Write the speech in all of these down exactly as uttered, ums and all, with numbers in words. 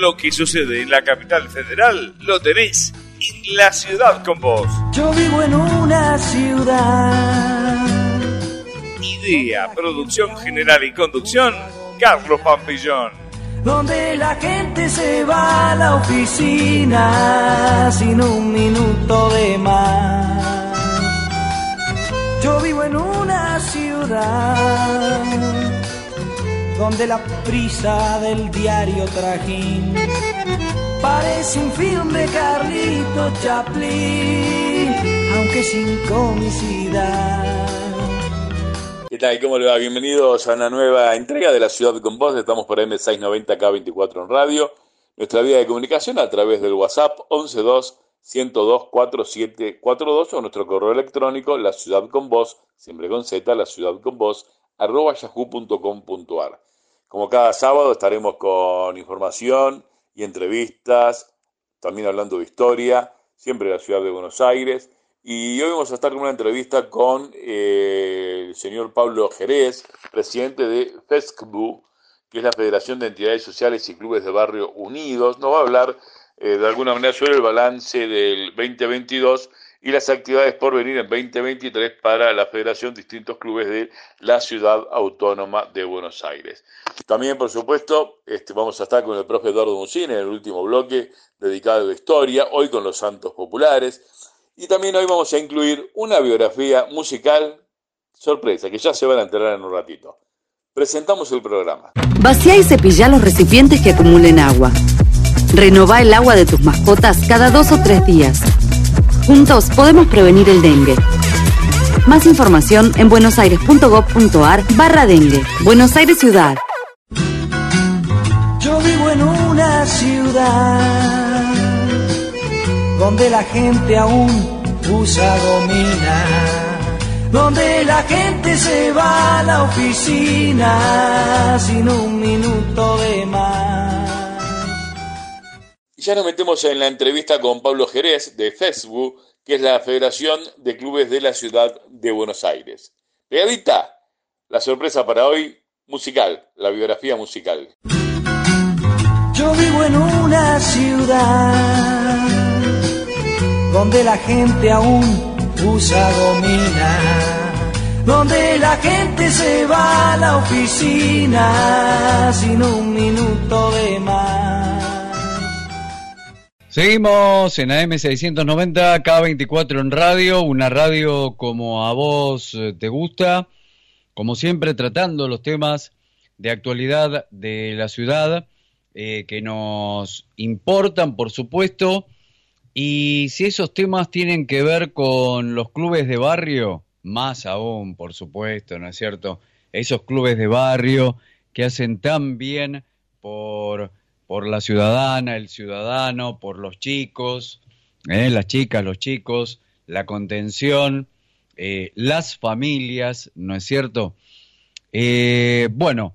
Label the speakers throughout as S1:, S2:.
S1: lo que sucede en la capital federal lo tenés en La Ciudad con Vos.
S2: Yo vivo en una ciudad.
S1: Idea, producción general y conducción, Carlos Pampillón.
S2: Donde la gente se va a la oficina sin un minuto de más. Yo vivo en una ciudad donde la prisa del diario Trajín parece un film de Carlito Chaplin, aunque sin comicidad.
S3: ¿Qué tal? ¿Cómo le va? Bienvenidos a una nueva entrega de La Ciudad con Vos. Estamos por eme seiscientos noventa K veinticuatro en radio. Nuestra vía de comunicación a través del WhatsApp once dos, ciento dos, cuarenta y siete cuarenta y dos o nuestro correo electrónico La Ciudad con Vos, siempre con Z, La Ciudad con Vos, arroba yahoo punto com punto ar. Como cada sábado estaremos con información y entrevistas, también hablando de historia, siempre de la ciudad de Buenos Aires. Y hoy vamos a estar con una entrevista con eh, el señor Pablo Jerez, presidente de FESCBU, que es la Federación de Entidades Sociales y Clubes de Barrio Unidos. Nos va a hablar eh, de alguna manera sobre el balance del veinte veintidós y las actividades por venir en veinte veintitrés para la Federación de Distintos Clubes de la Ciudad Autónoma de Buenos Aires. También, por supuesto, este, vamos a estar con el profe Eduardo Musín en el último bloque dedicado a la historia, hoy con los Santos Populares. Y también hoy vamos a incluir una biografía musical sorpresa, que ya se van a enterar en un ratito. Presentamos el programa.
S4: Vacía y cepilla los recipientes que acumulen agua. Renová el agua de tus mascotas cada dos o tres días. Juntos podemos prevenir el dengue. Más información en buenosaires.gov.ar barra dengue. Buenos Aires Ciudad.
S2: Yo vivo en una ciudad donde la gente aún usa gomina, donde la gente se va a la oficina sin un minuto de más.
S3: Ya nos metemos en la entrevista con Pablo Jerez de FESCBU, que es la Federación de Clubes de la Ciudad de Buenos Aires. Pegadita, la sorpresa para hoy, musical, la biografía musical.
S2: Yo vivo en una ciudad donde la gente aún usa gomina, donde la gente se va a la oficina sin un minuto de más.
S5: Seguimos en A M seiscientos noventa K veinticuatro en radio, una radio como a vos te gusta, como siempre tratando los temas de actualidad de la ciudad eh, que nos importan, por supuesto, y si esos temas tienen que ver con los clubes de barrio, más aún, por supuesto, ¿no es cierto? Esos clubes de barrio que hacen tan bien por... por la ciudadana, el ciudadano, por los chicos, eh, las chicas, los chicos, la contención, eh, las familias, ¿no es cierto? Eh, bueno,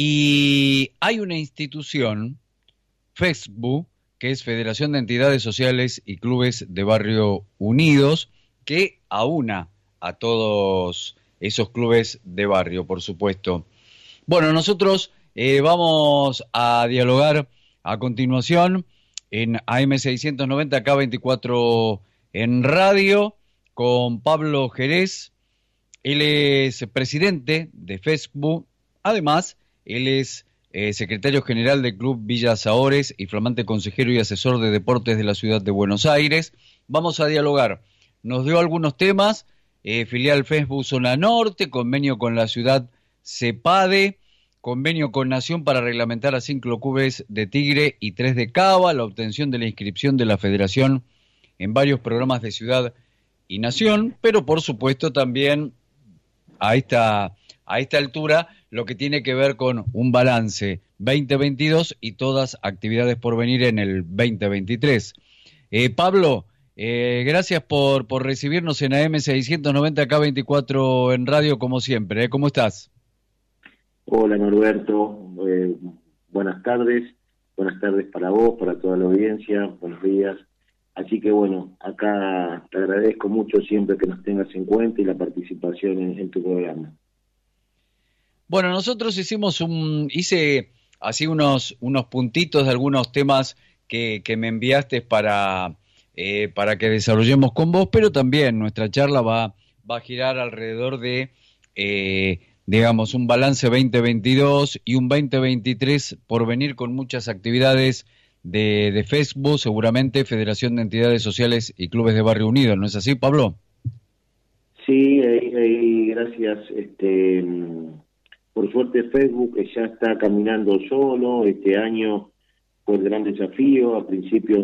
S5: y hay una institución, FESCBU, que es Federación de Entidades Sociales y Clubes de Barrio Unidos, que aúna a todos esos clubes de barrio, por supuesto. Bueno, nosotros eh, vamos a dialogar a continuación en A M seiscientos noventa K veinticuatro en radio con Pablo Jerez. Él es presidente de FESCBU, además él es eh, secretario general del Club Villa Saores y flamante consejero y asesor de deportes de la ciudad de Buenos Aires. Vamos a dialogar. Nos dio algunos temas, eh, filial FESCBU Zona Norte, convenio con la ciudad CEPADE, convenio con Nación para reglamentar a cinco clubes de Tigre y tres de Cava, la obtención de la inscripción de la Federación en varios programas de Ciudad y Nación, pero por supuesto también a esta, a esta altura lo que tiene que ver con un balance veinte veintidós y todas actividades por venir en el veinte veintitrés. Eh, Pablo, eh, gracias por, por recibirnos en A M seiscientos noventa K veinticuatro en radio como siempre. ¿eh? ¿Cómo estás?
S6: Hola Norberto, eh, buenas tardes, buenas tardes para vos, para toda la audiencia, buenos días. Así que bueno, acá te agradezco mucho siempre que nos tengas en cuenta y la participación en, en tu programa.
S5: Bueno, nosotros hicimos un, hice así unos, unos puntitos de algunos temas que, que me enviaste para, eh, para que desarrollemos con vos, pero también nuestra charla va, va a girar alrededor de, eh, digamos, un balance veinte veintidós y un veinte veintitrés por venir con muchas actividades de, de Facebook, seguramente Federación de Entidades Sociales y Clubes de Barrio Unido, ¿no es así, Pablo?
S6: Sí, eh, eh, gracias. Este, por suerte Facebook ya está caminando solo. Este año fue el gran desafío. A principios,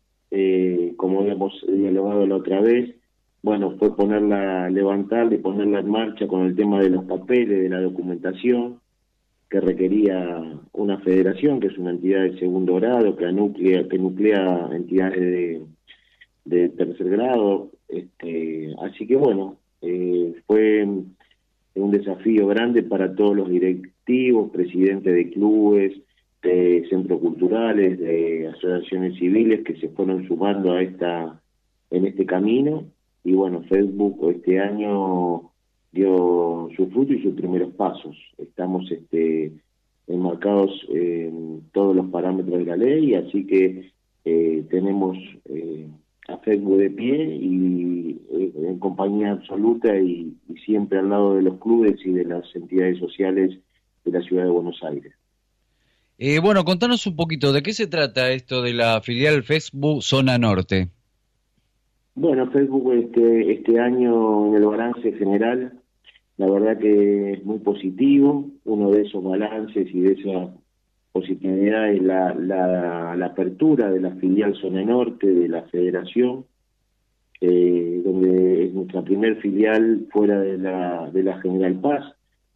S6: eh, como habíamos dialogado la otra vez, bueno, fue ponerla, levantarla y ponerla en marcha con el tema de los papeles, de la documentación, que requería una federación, que es una entidad de segundo grado, que nuclea, que nuclea entidades de, de tercer grado. Este, así que bueno, eh, fue un desafío grande para todos los directivos, presidentes de clubes, de centros culturales, de asociaciones civiles que se fueron sumando a esta en este camino. Y bueno, Facebook este año dio su fruto y sus primeros pasos. Estamos este, enmarcados en todos los parámetros de la ley, así que eh, tenemos eh, a Facebook de pie y eh, en compañía absoluta y, y siempre al lado de los clubes y de las entidades sociales de la ciudad de Buenos Aires.
S5: Eh, bueno, contanos un poquito, ¿de qué se trata esto de la filial Facebook Zona Norte?
S6: Bueno, Facebook este, este año en el balance general, la verdad que es muy positivo. Uno de esos balances y de esa positividad es la, la, la apertura de la filial Zona Norte de la Federación, eh, donde es nuestra primer filial fuera de la, de la General Paz,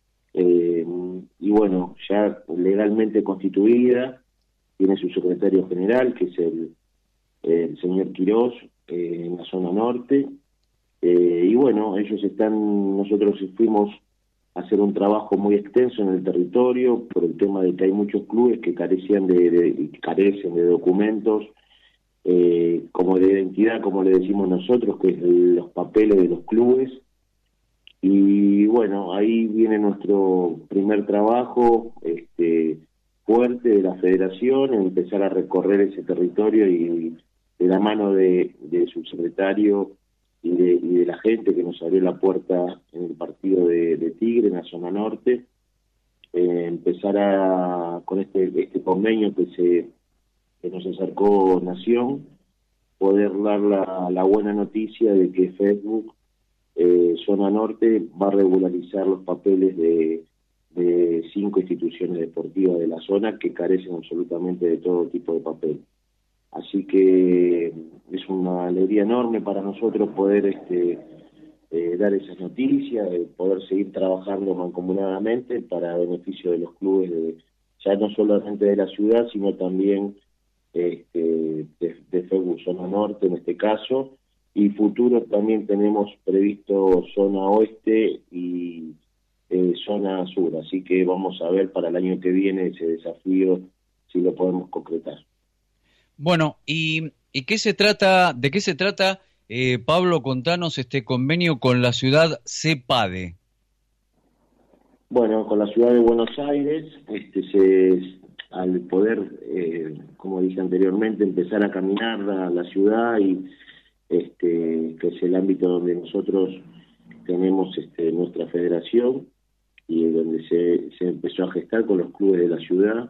S6: eh, y bueno, ya legalmente constituida, tiene su secretario general, que es el, el señor Quirós, eh, en la Zona Norte. Eh, y bueno, ellos están, nosotros fuimos a hacer un trabajo muy extenso en el territorio por el tema de que hay muchos clubes que carecían de, de carecen de documentos, eh, como de identidad, como le decimos nosotros, que es los papeles de los clubes. Y bueno, ahí viene nuestro primer trabajo este, fuerte de la federación, en empezar a recorrer ese territorio y de la mano de, de su secretario y de, y de la gente que nos abrió la puerta en el partido de, de Tigre, en la Zona Norte, eh, empezar a, con este, este convenio que se que nos acercó Nación, poder dar la, la buena noticia de que Facebook, eh, Zona Norte, va a regularizar los papeles de, de cinco instituciones deportivas de la zona que carecen absolutamente de todo tipo de papel. Así que es una alegría enorme para nosotros poder este, eh, dar esas noticias, eh, poder seguir trabajando mancomunadamente para beneficio de los clubes, de, ya no solamente de la ciudad, sino también este, de, de Facebook Zona Norte en este caso, y futuro también tenemos previsto Zona Oeste y eh, Zona Sur, así que vamos a ver para el año que viene ese desafío, si lo podemos concretar.
S5: Bueno, ¿y, y qué se trata, de qué se trata, eh, Pablo, contanos este convenio con la ciudad CEPADE?
S6: Bueno, con la ciudad de Buenos Aires, este, se, al poder, eh, como dije anteriormente, empezar a caminar la, la ciudad, y este, que es el ámbito donde nosotros tenemos este, nuestra federación y donde se, se empezó a gestar con los clubes de la ciudad.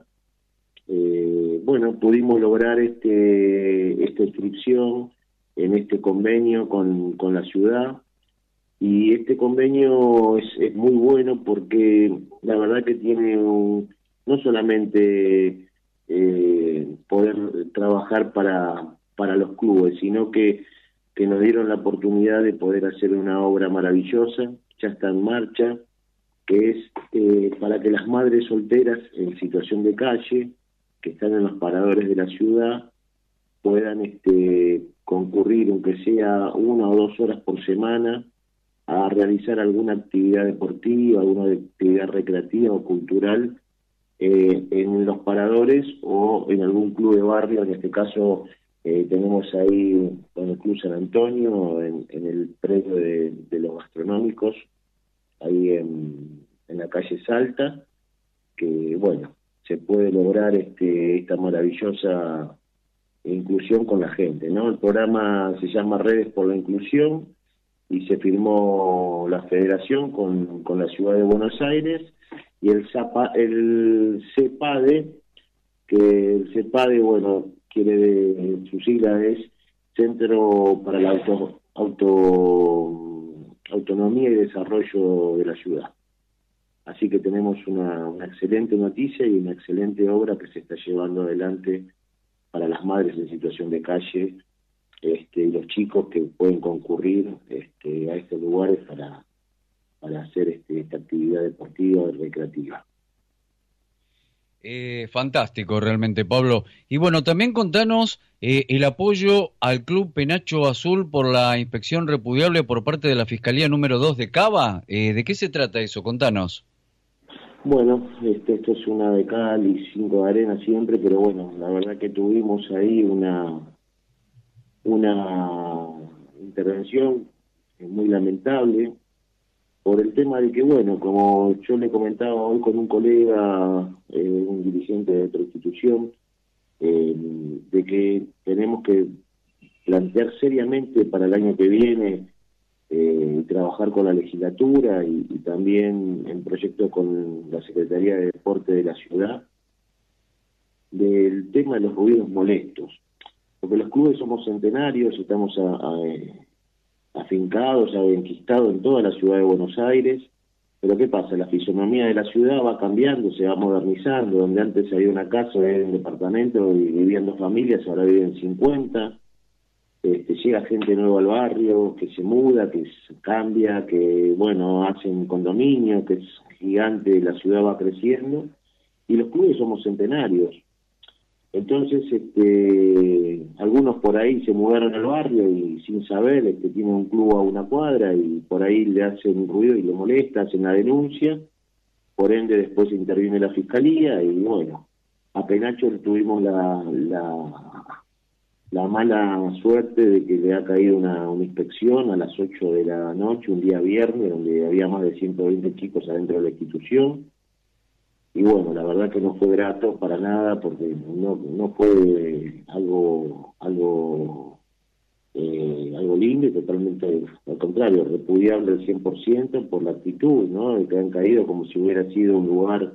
S6: Eh, bueno, pudimos lograr este esta inscripción en este convenio con, con la ciudad, y este convenio es, es muy bueno porque la verdad que tiene un, no solamente eh, poder trabajar para, para los clubes, sino que, que nos dieron la oportunidad de poder hacer una obra maravillosa, ya está en marcha, que es eh, para que las madres solteras en situación de calle, que están en los paradores de la ciudad, puedan este, concurrir, aunque sea una o dos horas por semana, a realizar alguna actividad deportiva, alguna actividad recreativa o cultural eh, en los paradores o en algún club de barrio. En este caso eh, tenemos ahí con el Club San Antonio, en, en el predio de, de los gastronómicos, ahí en, en la calle Salta, que bueno, se puede lograr este, esta maravillosa inclusión con la gente, ¿no? El programa se llama Redes por la Inclusión y se firmó la federación con, con la ciudad de Buenos Aires, y el, Zapa, el CEPADE, que el CEPADE, bueno, quiere de, su sigla es Centro para la Auto, Auto, Autonomía y Desarrollo de la Ciudad. Así que tenemos una, una excelente noticia y una excelente obra que se está llevando adelante para las madres en situación de calle, este, y los chicos que pueden concurrir este, a estos lugares para, para hacer este, esta actividad deportiva y recreativa.
S5: Eh, fantástico realmente, Pablo. Y bueno, también contanos eh, el apoyo al Club Penacho Azul por la inspección repudiable por parte de la Fiscalía número dos de Cava. Eh, ¿De qué se trata eso? Contanos.
S6: Bueno, este, esto es una de cal y cinco de arena siempre, pero bueno, la verdad que tuvimos ahí una una intervención muy lamentable por el tema de que, bueno, como yo le comentaba hoy con un colega, eh, un dirigente de otra institución, eh, de que tenemos que plantear seriamente para el año que viene Eh, trabajar con la legislatura y, y también en proyecto con la Secretaría de Deporte de la ciudad del tema de los ruidos molestos, porque los clubes somos centenarios, estamos a, a, afincados, enquistados en toda la ciudad de Buenos Aires, pero ¿qué pasa? La fisonomía de la ciudad va cambiando, se va modernizando, donde antes había una casa, había un departamento y vivían dos familias, ahora viven cincuenta. Este, llega gente nueva al barrio, que se muda, que se cambia, que, bueno, hacen condominio, que es gigante, la ciudad va creciendo, y los clubes somos centenarios. Entonces, este, algunos por ahí se mudaron al barrio y sin saber, este, tienen un club a una cuadra y por ahí le hacen ruido y le molesta, hacen la denuncia, por ende después interviene la fiscalía y, bueno, a Penacho tuvimos la... la la mala suerte de que le ha caído una, una inspección a las ocho de la noche, un día viernes, donde había más de ciento veinte chicos adentro de la institución, y bueno, la verdad que no fue grato para nada, porque no no fue algo algo eh, algo lindo y totalmente al contrario, repudiable al cien por ciento por la actitud, ¿no?, de que han caído como si hubiera sido un lugar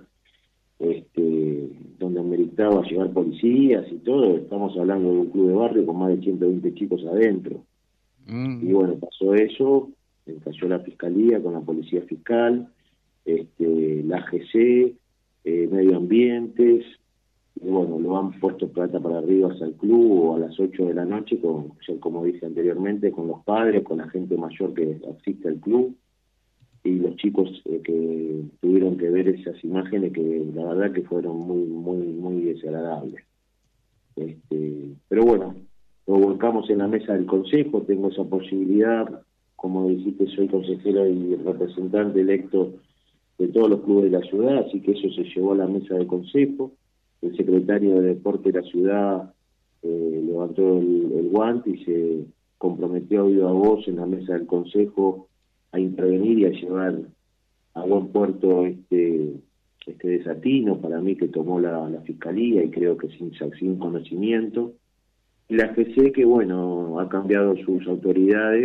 S6: este donde ameritaba llegar policías y todo. Estamos hablando de un club de barrio con más de ciento veinte chicos adentro. Mm. Y bueno, pasó eso, cayó la fiscalía con la policía fiscal, este, la A G C, eh, medio ambientes, y bueno, lo han puesto plata para arriba hacia el club a las ocho de la noche, con, como dije anteriormente, con los padres, con la gente mayor que asiste al club, y los chicos eh, que tuvieron que ver esas imágenes que la verdad que fueron muy muy muy desagradables. Este, pero bueno, lo volcamos en la mesa del consejo, tengo esa posibilidad, como dijiste, soy consejero y representante electo de todos los clubes de la ciudad, así que eso se llevó a la mesa del consejo. El secretario de Deporte de la ciudad eh, levantó el, el guante y se comprometió a oído a voz en la mesa del consejo a intervenir y a llevar a buen puerto este este desatino, para mí, que tomó la, la fiscalía, y creo que sin, sin conocimiento. Y la G C, que bueno, ha cambiado sus autoridades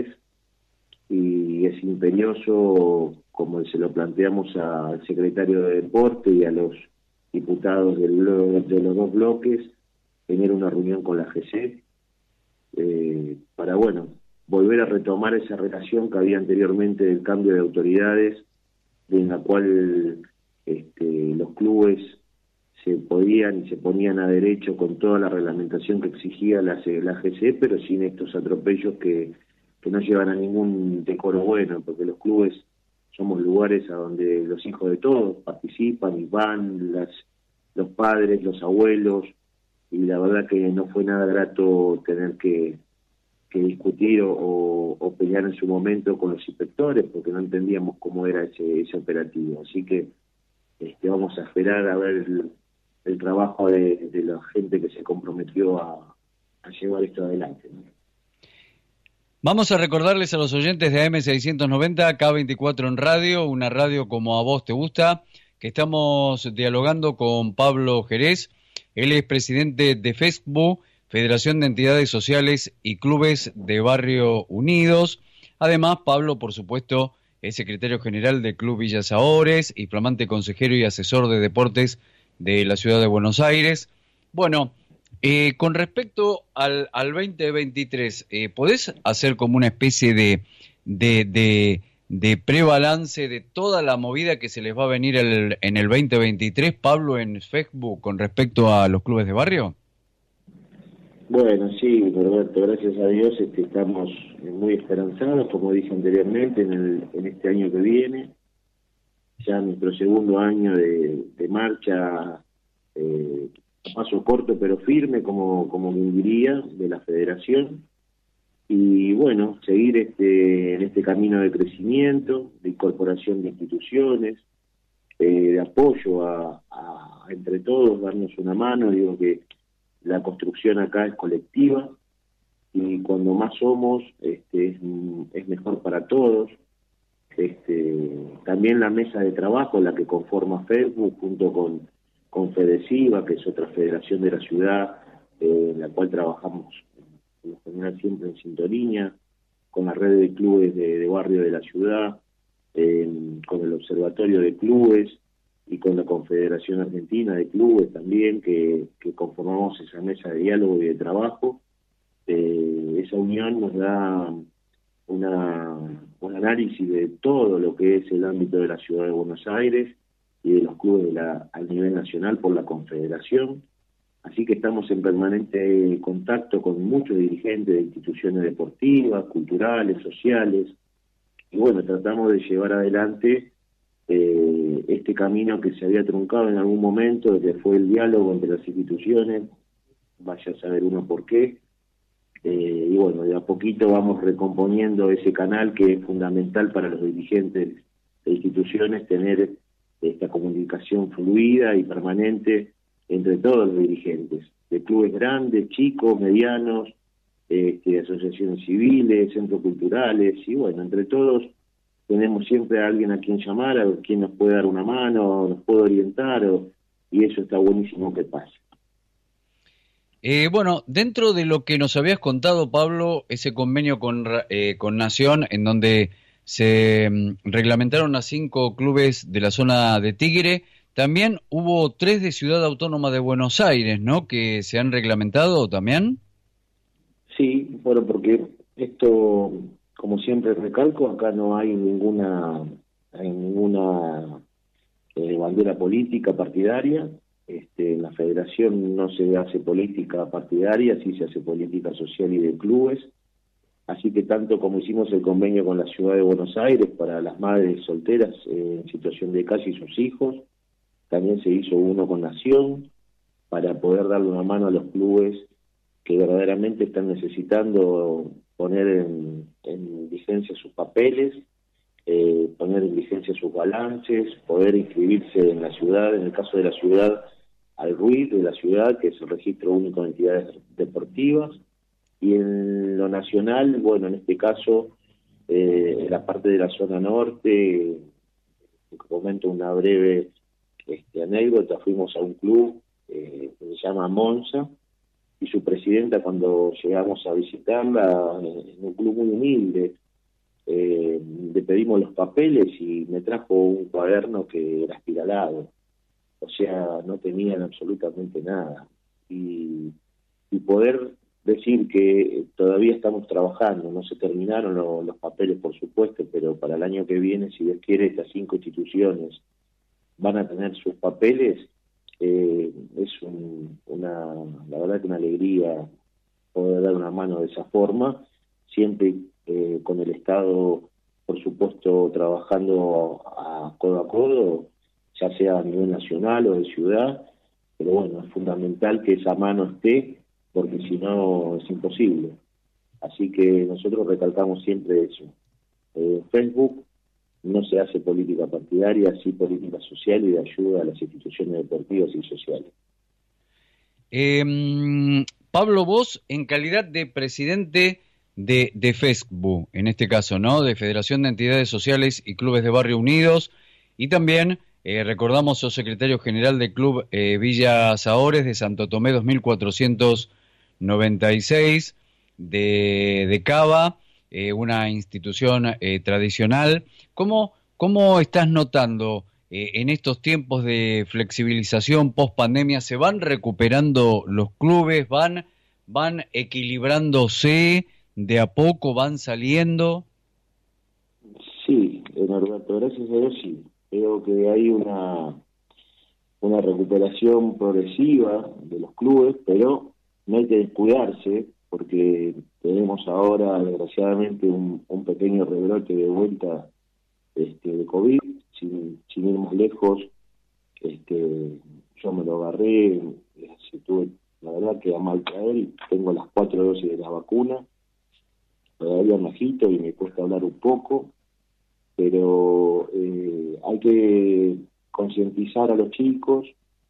S6: y es imperioso, como se lo planteamos al secretario de Deporte y a los diputados del, de los dos bloques, tener una reunión con la G C eh, para, bueno, volver a retomar esa relación que había anteriormente del cambio de autoridades, en la cual este, los clubes se podían y se ponían a derecho con toda la reglamentación que exigía la, la G C, pero sin estos atropellos que, que no llevan a ningún decoro bueno, porque los clubes somos lugares a donde los hijos de todos participan y van, las, los padres, los abuelos, y la verdad que no fue nada grato tener que que discutir o, o, o pelear en su momento con los inspectores, porque no entendíamos cómo era ese, ese operativo. Así que este, vamos a esperar a ver el, el trabajo de, de la gente que se comprometió a, a llevar esto adelante, ¿no?
S5: Vamos a recordarles a los oyentes de A M seiscientos noventa, K veinticuatro en radio, una radio como a vos te gusta, que estamos dialogando con Pablo Jerez. Él es presidente de FESCBU, Federación de Entidades Sociales y Clubes de Barrio Unidos. Además, Pablo, por supuesto, es secretario general del Club Villa Saores y flamante consejero y asesor de deportes de la ciudad de Buenos Aires. Bueno, eh, con respecto al, al veinte veintitrés, eh, ¿podés hacer como una especie de, de, de, de prebalance de toda la movida que se les va a venir el, en el veinte veintitrés, Pablo, en FESCBU, con respecto a los clubes de barrio?
S6: Bueno, sí, Roberto, gracias a Dios este, estamos muy esperanzados, como dije anteriormente, en, el, en este año que viene, ya nuestro segundo año de, de marcha, eh, a paso corto pero firme, como, como diría, de la federación, y bueno, seguir este, en este camino de crecimiento, de incorporación de instituciones, eh, de apoyo a, a, a entre todos, darnos una mano. Digo que la construcción acá es colectiva y cuando más somos este, es, es mejor para todos. Este, también la mesa de trabajo, la que conforma FESCBU, junto con, con FEDESIVA, que es otra federación de la ciudad, eh, en la cual trabajamos en lo general siempre en sintonía, con la red de clubes de, de barrio de la ciudad, eh, con el observatorio de clubes, y con la Confederación Argentina de Clubes también, que, que conformamos esa mesa de diálogo y de trabajo. Eh, esa unión nos da una, un análisis de todo lo que es el ámbito de la ciudad de Buenos Aires y de los clubes de la, a nivel nacional por la Confederación. Así que estamos en permanente contacto con muchos dirigentes de instituciones deportivas, culturales, sociales, y bueno, tratamos de llevar adelante Eh, este camino que se había truncado en algún momento, que fue el diálogo entre las instituciones, vaya a saber uno por qué, eh, y bueno, de a poquito vamos recomponiendo ese canal que es fundamental para los dirigentes de instituciones, tener esta comunicación fluida y permanente entre todos los dirigentes, de clubes grandes, chicos, medianos, este, asociaciones civiles, centros culturales, y bueno, entre todos tenemos siempre a alguien a quien llamar, a quien nos puede dar una mano, nos puede orientar, o, y eso está buenísimo que pase.
S5: Eh, bueno, dentro de lo que nos habías contado, Pablo, ese convenio con, eh, con Nación, en donde se mm, reglamentaron a cinco clubes de la zona de Tigre, también hubo tres de Ciudad Autónoma de Buenos Aires, ¿no?, que se han reglamentado también.
S6: Sí, bueno, porque esto, como siempre recalco, acá no hay ninguna hay ninguna eh, bandera política partidaria. Este, en la federación no se hace política partidaria, sí se hace política social y de clubes. Así que tanto como hicimos el convenio con la ciudad de Buenos Aires para las madres solteras eh, en situación de calle y sus hijos, también se hizo uno con Nación para poder darle una mano a los clubes que verdaderamente están necesitando poner en, en vigencia sus papeles, eh, poner en vigencia sus balances, poder inscribirse en la ciudad, en el caso de la ciudad, al R U I de la ciudad, que es el Registro Único de Entidades Deportivas, y en lo nacional, bueno, en este caso, eh, en la parte de la zona norte, te comento una breve este, anécdota. Fuimos a un club eh, que se llama Monza, y su presidenta, cuando llegamos a visitarla, en un club muy humilde, eh, le pedimos los papeles y me trajo un cuaderno que era espiralado, o sea, no tenían absolutamente nada. Y, y poder decir que todavía estamos trabajando, no se terminaron lo, los papeles, por supuesto, pero para el año que viene, si Dios quiere, estas cinco instituciones van a tener sus papeles. Eh, es un, una, la verdad que una alegría poder dar una mano de esa forma, siempre eh, con el Estado, por supuesto, trabajando a codo a codo, ya sea a nivel nacional o de ciudad, pero bueno, es fundamental que esa mano esté, porque si no es imposible. Así que nosotros recalcamos siempre eso. Eh, Facebook no se hace política partidaria, sí política social y de ayuda a las instituciones deportivas y sociales.
S5: Eh, Pablo, vos, en calidad de presidente de, de FESCBU, en este caso, ¿no?, de Federación de Entidades Sociales y Clubes de Barrio Unidos, y también Eh, recordamos, sos secretario general del Club eh, Villa Saores de Santo Tomé dos mil cuatrocientos noventa y seis, de, de Cava, eh, una institución eh, tradicional. ¿Cómo, cómo estás notando eh, en estos tiempos de flexibilización post pandemia? ¿Se van recuperando los clubes? ¿Van, van equilibrándose de a poco? ¿Van saliendo?
S6: Sí, Norberto, gracias a Dios sí. Creo que hay una, una recuperación progresiva de los clubes, pero no hay que descuidarse porque tenemos ahora, desgraciadamente, un, un pequeño rebrote de vuelta este, de COVID, sin, sin ir más lejos. Este, yo me lo agarré, se tuve, la verdad que a mal caer, y tengo las cuatro dosis de la vacuna, todavía me agito y me cuesta hablar un poco, pero eh, hay que concientizar a los chicos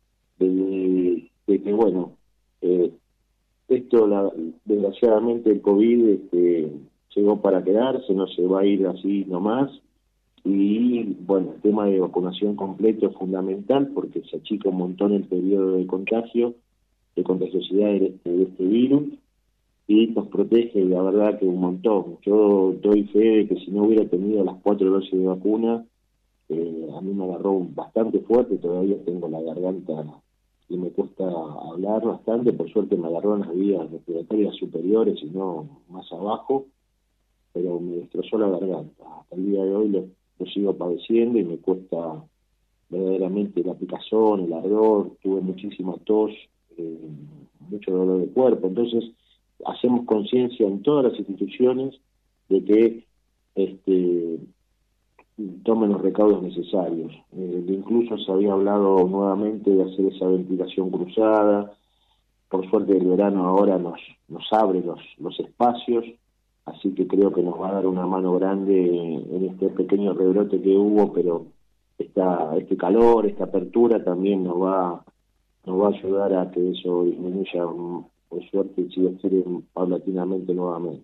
S6: de, de que, bueno, eh, esto, la, desgraciadamente el COVID este, llegó para quedarse, no se va a ir así nomás, y bueno, el tema de vacunación completo es fundamental porque se achica un montón el periodo de contagio, de contagiosidad de este, de este virus, y nos protege, la verdad, que un montón. Yo doy fe de que si no hubiera tenido las cuatro dosis de vacuna, eh, a mí me agarró bastante fuerte, todavía tengo la garganta y me cuesta hablar bastante. Por suerte me agarró en las vías respiratorias superiores y no más abajo, pero me destrozó la garganta. Hasta el día de hoy lo, lo sigo padeciendo y me cuesta verdaderamente la picazón, el ardor, tuve muchísima tos, eh, mucho dolor de cuerpo. Entonces hacemos conciencia en todas las instituciones de que este, tomen los recaudos necesarios. Eh, incluso se había hablado nuevamente de hacer esa ventilación cruzada. Por suerte el verano ahora nos, nos abre los, los espacios, así que creo que nos va a dar una mano grande en este pequeño rebrote que hubo, pero esta, este calor, esta apertura también nos va, nos va a ayudar a que eso disminuya, por suerte, si Dios quiere, paulatinamente nuevamente.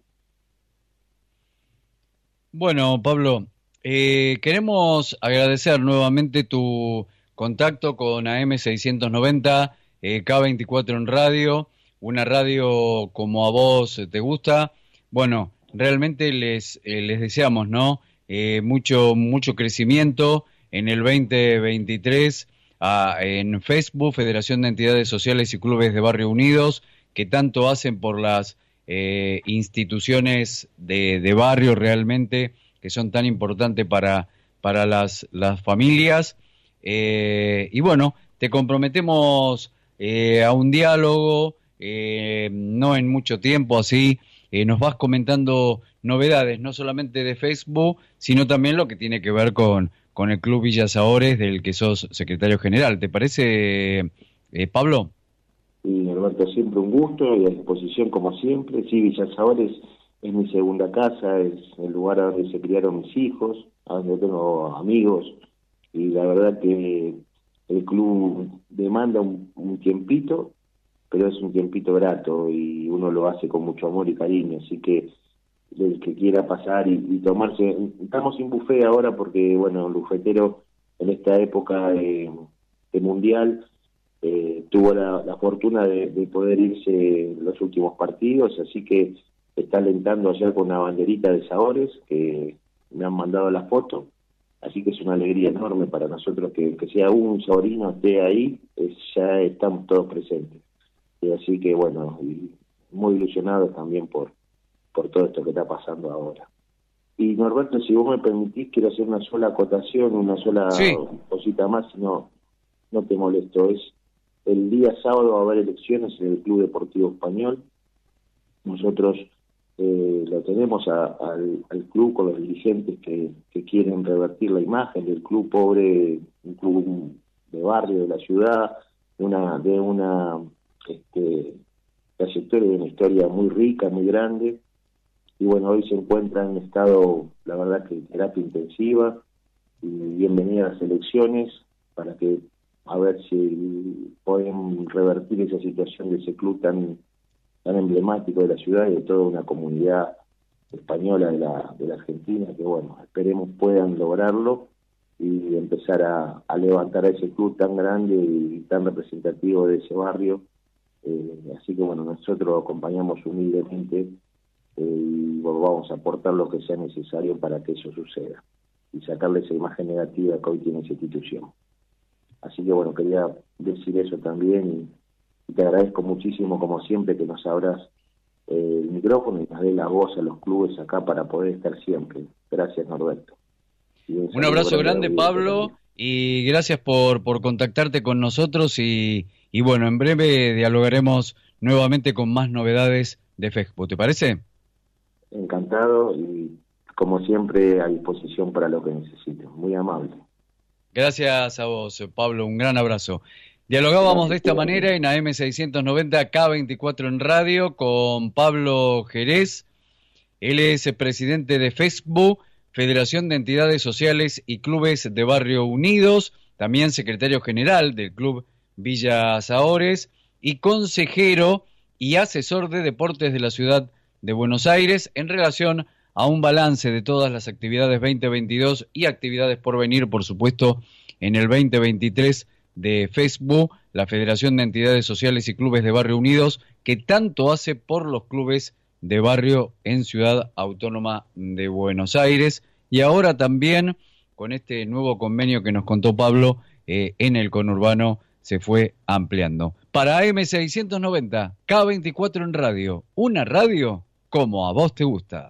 S5: Bueno, Pablo, eh, queremos agradecer nuevamente tu contacto con A M seiscientos noventa, eh, K veinticuatro en radio, una radio como a vos te gusta. Bueno, realmente les, eh, les deseamos, ¿no? Eh, mucho, mucho crecimiento en el veinte veintitrés ah, en Facebook, Federación de Entidades Sociales y Clubes de Barrio Unidos, que tanto hacen por las eh, instituciones de, de barrio realmente, que son tan importantes para, para las, las familias. Eh, y bueno, te comprometemos eh, a un diálogo, eh, no en mucho tiempo, así eh, nos vas comentando novedades, no solamente de Facebook, sino también lo que tiene que ver con, con el Club Villa Saores, del que sos secretario general. ¿Te parece, eh, Pablo?
S6: Y Alberto, siempre un gusto y a disposición como siempre. Sí, Villa Saores es mi segunda casa, es el lugar a donde se criaron mis hijos, a donde tengo amigos, y la verdad que el club demanda un, un tiempito, pero es un tiempito grato y uno lo hace con mucho amor y cariño, así que el que quiera pasar y, y tomarse, estamos sin buffet ahora porque, bueno, el bufetero en esta época de, de mundial eh, tuvo la, la fortuna de, de poder irse en los últimos partidos, así que está alentando ayer con una banderita de Saores, que me han mandado la foto, así que es una alegría enorme para nosotros que, que sea un saorino esté ahí, es, ya estamos todos presentes. Y así que bueno, y muy ilusionados también por, por todo esto que está pasando ahora. Y Norberto, si vos me permitís, quiero hacer una sola acotación, una sola sí. cosita más, si no, no te molesto. Es el día sábado va a haber elecciones en el Club Deportivo Español. Nosotros eh, lo tenemos a, a, al, al club con los dirigentes que, que quieren revertir la imagen del club pobre, un club de barrio de la ciudad, de una de una este, trayectoria de una historia muy rica, muy grande, y bueno, hoy se encuentra en estado, la verdad que terapia intensiva, y bienvenida a las elecciones para que a ver si pueden revertir esa situación de ese club tan tan emblemático de la ciudad y de toda una comunidad española de la, de la Argentina, que bueno, esperemos puedan lograrlo y empezar a, a levantar a ese club tan grande y tan representativo de ese barrio. Eh, así que bueno, nosotros acompañamos humildemente eh, y bueno, vamos a aportar lo que sea necesario para que eso suceda y sacarle esa imagen negativa que hoy tiene esa institución. Así que bueno, quería decir eso también y, y te agradezco muchísimo, como siempre, que nos abras eh, el micrófono y nos dé la voz a los clubes acá para poder estar siempre. Gracias, Norberto. Un,
S5: un abrazo grande, Pablo, y gracias por, por contactarte con nosotros y, y bueno, en breve dialogaremos nuevamente con más novedades de FESPO, ¿te parece?
S6: Encantado y como siempre a disposición para lo que necesiten, muy amable.
S5: Gracias a vos, Pablo, un gran abrazo. Dialogábamos de esta manera en A M seiscientos noventa K veinticuatro en radio con Pablo Jerez. Él es presidente de FESPO, Federación de Entidades Sociales y Clubes de Barrio Unidos, también secretario general del Club Villa Azahores y consejero y asesor de deportes de la ciudad de Buenos Aires en relación a un balance de todas las actividades veinte veintidós y actividades por venir, por supuesto, en el veinte veintitrés de FESPO, la Federación de Entidades Sociales y Clubes de Barrio Unidos, que tanto hace por los clubes de barrio en Ciudad Autónoma de Buenos Aires, y ahora también con este nuevo convenio que nos contó Pablo eh, en el conurbano se fue ampliando. Para A M seiscientos noventa K veinticuatro en radio, una radio como a vos te gusta.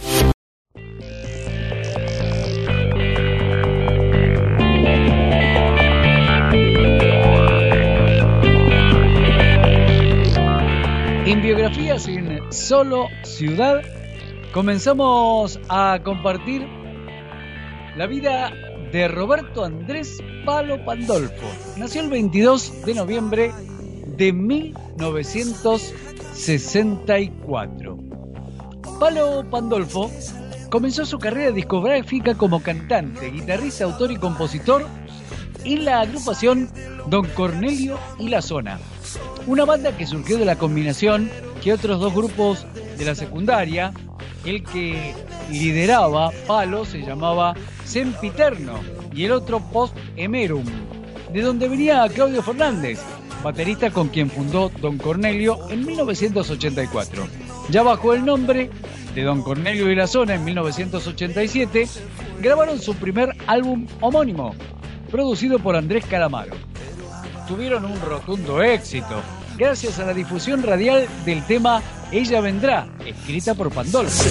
S5: En Biografías en Solo Ciudad comenzamos a compartir la vida de Roberto Andrés Palo Pandolfo. Nació el veintidós de noviembre de mil novecientos sesenta y cuatro. Palo Pandolfo comenzó su carrera discográfica como cantante, guitarrista, autor y compositor en la agrupación Don Cornelio y la Zona, una banda que surgió de la combinación que otros dos grupos de la secundaria. El que lideraba Palo se llamaba Sempiterno y el otro Post Emerum, de donde venía Claudio Fernández, baterista con quien fundó Don Cornelio en mil novecientos ochenta y cuatro. Ya bajo el nombre de Don Cornelio y la Zona en mil novecientos ochenta y siete, grabaron su primer álbum homónimo, producido por Andrés Calamaro. Tuvieron un rotundo éxito gracias a la difusión radial del tema Ella Vendrá, escrita por Pandolfo.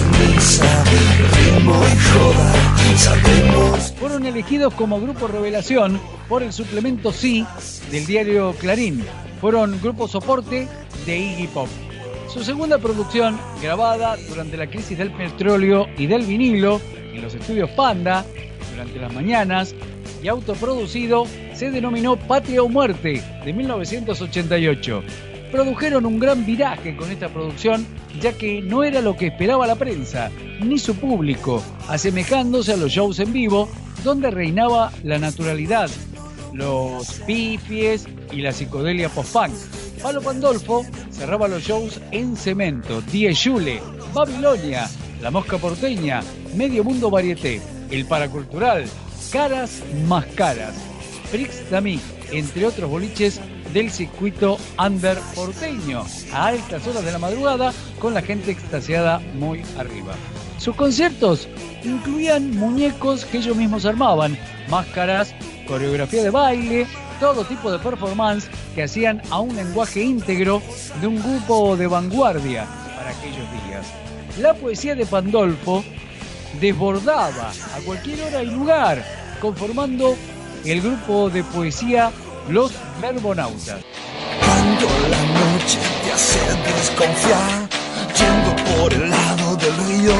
S5: Fueron elegidos como grupo revelación por el suplemento Sí del diario Clarín. Fueron grupo soporte de Iggy Pop. Su segunda producción, grabada durante la crisis del petróleo y del vinilo en los estudios Panda, durante las mañanas, y autoproducido, se denominó Patria o Muerte, de mil novecientos ochenta y ocho. Produjeron un gran viraje con esta producción, ya que no era lo que esperaba la prensa, ni su público, asemejándose a los shows en vivo, donde reinaba la naturalidad, los pifies y la psicodelia post-punk. Palo Pandolfo cerraba los shows en Cemento, Die Schule, Babilonia, La Mosca Porteña, Medio Mundo Varieté, El Paracultural, Caras Más Caras, Prix d'Ami, entre otros boliches del circuito under porteño, a altas horas de la madrugada, con la gente extasiada muy arriba. Sus conciertos incluían muñecos que ellos mismos armaban, máscaras, coreografía de baile, todo tipo de performance que hacían a un lenguaje íntegro de un grupo de vanguardia para aquellos días. La poesía de Pandolfo desbordaba a cualquier hora y lugar, conformando el grupo de poesía Los Verbonautas.
S7: Cuando la noche te hace desconfiar, yendo por el lado del río,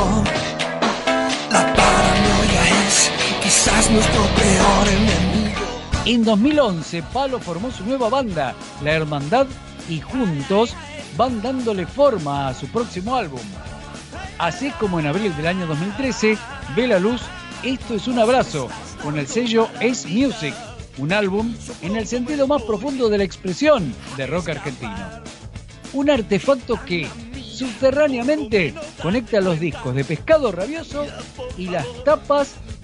S7: la paranoia es quizás nuestro peor enemigo.
S5: En dos mil once, Palo formó su nueva banda, La Hermandad, y juntos van dándole forma a su próximo álbum. Así como en abril del año dos mil trece, ve la luz Esto es un abrazo, con el sello Ace Music, un álbum en el sentido más profundo de la expresión de rock argentino. Un artefacto que, subterráneamente, conecta los discos de Pescado Rabioso y las tapas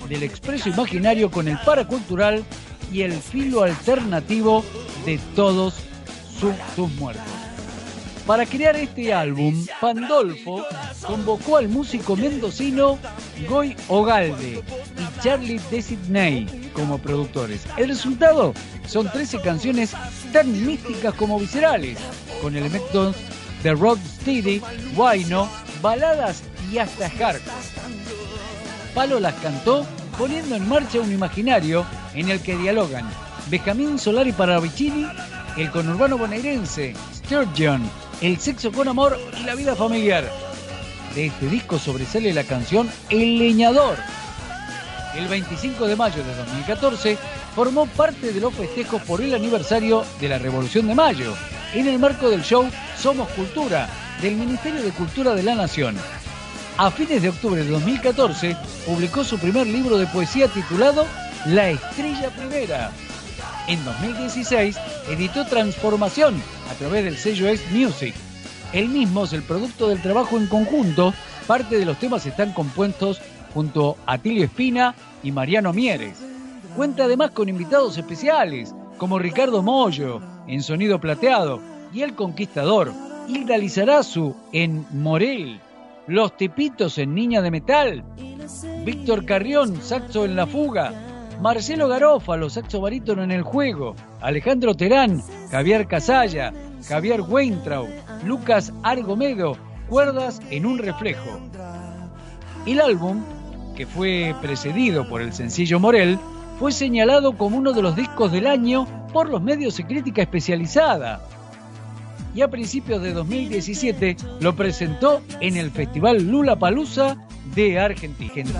S5: del expreso imaginario con el paracultural y el filo alternativo de todos su, sus muertos. Para crear este álbum, Pandolfo convocó al músico mendocino Goy Ogalde y Charlie Desidney como productores. El resultado son trece canciones tan místicas como viscerales, con elementos de rocksteady, guayno, baladas y hasta hardcore. Palo las cantó poniendo en marcha un imaginario en el que dialogan Benjamín Solari Paravicini, el conurbano bonaerense Sturgeon, el sexo con amor y la vida familiar. De este disco sobresale la canción El Leñador. El veinticinco de mayo de dos mil catorce formó parte de los festejos por el aniversario de la Revolución de Mayo, en el marco del show Somos Cultura, del Ministerio de Cultura de la Nación. A fines de octubre de dos mil catorce, publicó su primer libro de poesía titulado La Estrella Primera. En dos mil dieciséis, editó Transformación a través del sello X Music. El mismo es el producto del trabajo en conjunto. Parte de los temas están compuestos junto a Tilio Espina y Mariano Mieres. Cuenta además con invitados especiales, como Ricardo Mollo, en Sonido Plateado, y El Conquistador, Hilda Lizarazu, en Morel, Los Tipitos, en Niña de Metal, Víctor Carrión, saxo en La Fuga, Marcelo Garófalo, saxo barítono en El Juego, Alejandro Terán, Javier Casalla, Javier Weintraub, Lucas Argomedo, cuerdas en un reflejo. El álbum, que fue precedido por el sencillo Morel, fue señalado como uno de los discos del año por los medios de crítica especializada. Y a principios de dos mil diecisiete lo presentó en el Festival Lollapalooza de Argentina.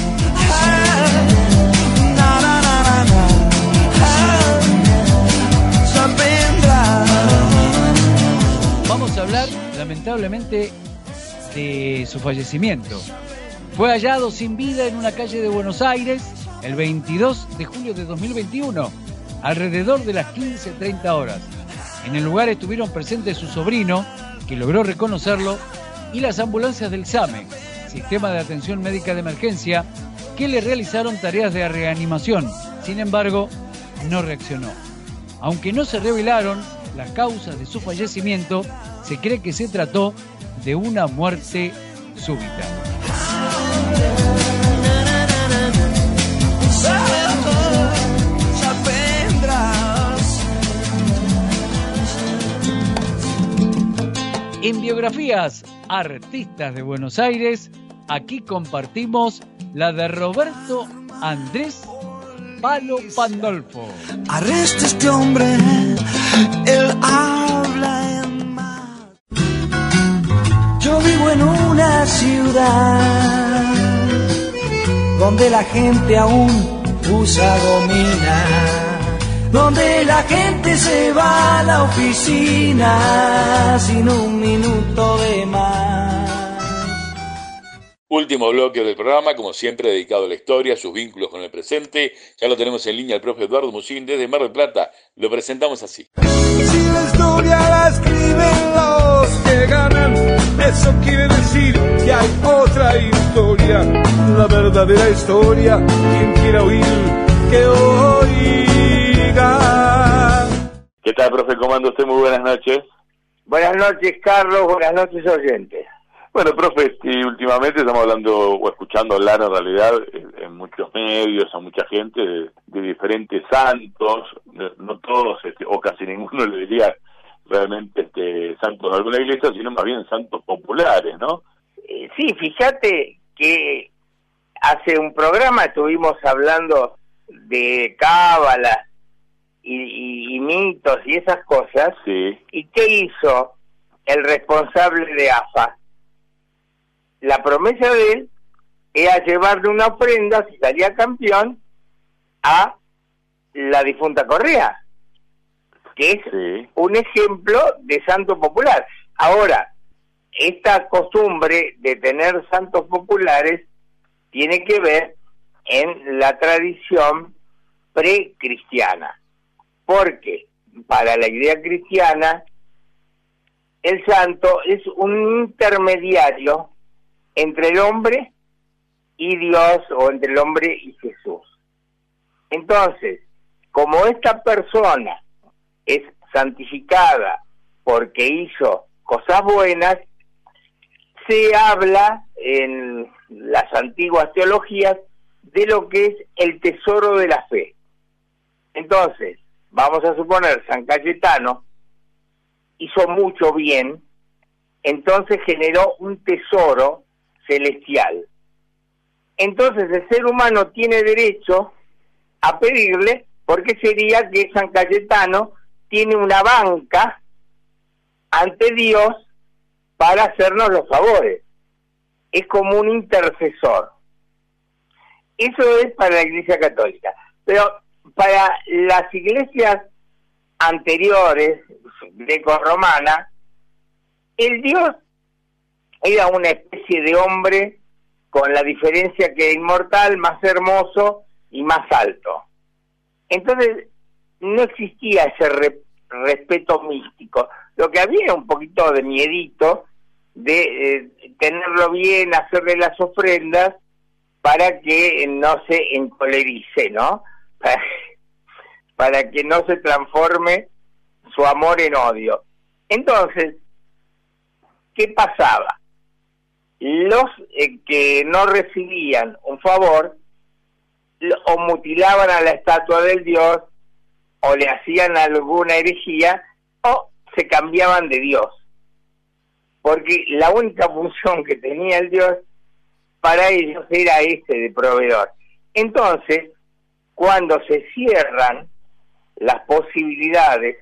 S5: Vamos a hablar, lamentablemente, de su fallecimiento. Fue hallado sin vida en una calle de Buenos Aires el veintidós de julio de dos mil veintiuno, alrededor de las quince treinta horas. En el lugar estuvieron presentes su sobrino, que logró reconocerlo, y las ambulancias del SAME, Sistema de Atención Médica de Emergencia, que le realizaron tareas de reanimación. Sin embargo, no reaccionó. Aunque no se revelaron las causas de su fallecimiento, se cree que se trató de una muerte súbita. En Biografías Artistas de Buenos Aires, aquí compartimos la de Roberto Andrés Palo Pandolfo.
S7: Arresta este hombre, él habla en mal.
S2: Yo vivo en una ciudad donde la gente aún usa gomina, donde la gente se va a la oficina sin un minuto de más.
S3: Último bloque del programa, como siempre, dedicado a la historia, sus vínculos con el presente. Ya lo tenemos en línea el profe Eduardo Musín desde Mar del Plata. Lo presentamos así.
S8: Si la historia la escriben los que ganan, eso quiere decir que hay otra historia. La verdadera historia, quien quiera oír, que oiga.
S3: ¿Qué tal, profe? ¿Cómo anda usted? Muy buenas noches.
S9: Buenas noches, Carlos. Buenas noches, oyentes.
S3: Bueno, profe, este, últimamente estamos hablando o escuchando hablar en realidad en, en muchos medios, a mucha gente de, de diferentes santos, no, no todos, este, o casi ninguno le diría realmente este, santos de alguna iglesia, sino más bien santos populares, ¿no?
S9: Eh, sí, fíjate que hace un programa estuvimos hablando de cábalas y, y, y mitos y esas cosas.
S3: Sí.
S9: ¿Y qué hizo el responsable de A F A? La promesa de él era llevarle una ofrenda, si salía campeón, a la difunta Correa, que es sí. un ejemplo de santo popular. Ahora, esta costumbre de tener santos populares tiene que ver en la tradición precristiana, porque para la idea cristiana el santo es un intermediario entre el hombre y Dios, o entre el hombre y Jesús. Entonces, como esta persona es santificada porque hizo cosas buenas, se habla en las antiguas teologías de lo que es el tesoro de la fe. Entonces, vamos a suponer, San Cayetano hizo mucho bien, entonces generó un tesoro celestial. Entonces el ser humano tiene derecho a pedirle, porque sería que San Cayetano tiene una banca ante Dios para hacernos los favores. Es como un intercesor. Eso es para la Iglesia Católica. Pero para las iglesias anteriores, greco-romana, el Dios era una especie de hombre con la diferencia que era inmortal, más hermoso y más alto. Entonces no existía ese re, respeto místico. Lo que había era un poquito de miedito de eh, tenerlo bien, hacerle las ofrendas para que no se encolerice, ¿no? Para, para que no se transforme su amor en odio. Entonces, ¿qué pasaba? Los eh, que no recibían un favor o mutilaban a la estatua del Dios, o le hacían alguna herejía, o se cambiaban de Dios. Porque la única función que tenía el Dios para ellos era ese de proveedor. Entonces, cuando se cierran las posibilidades,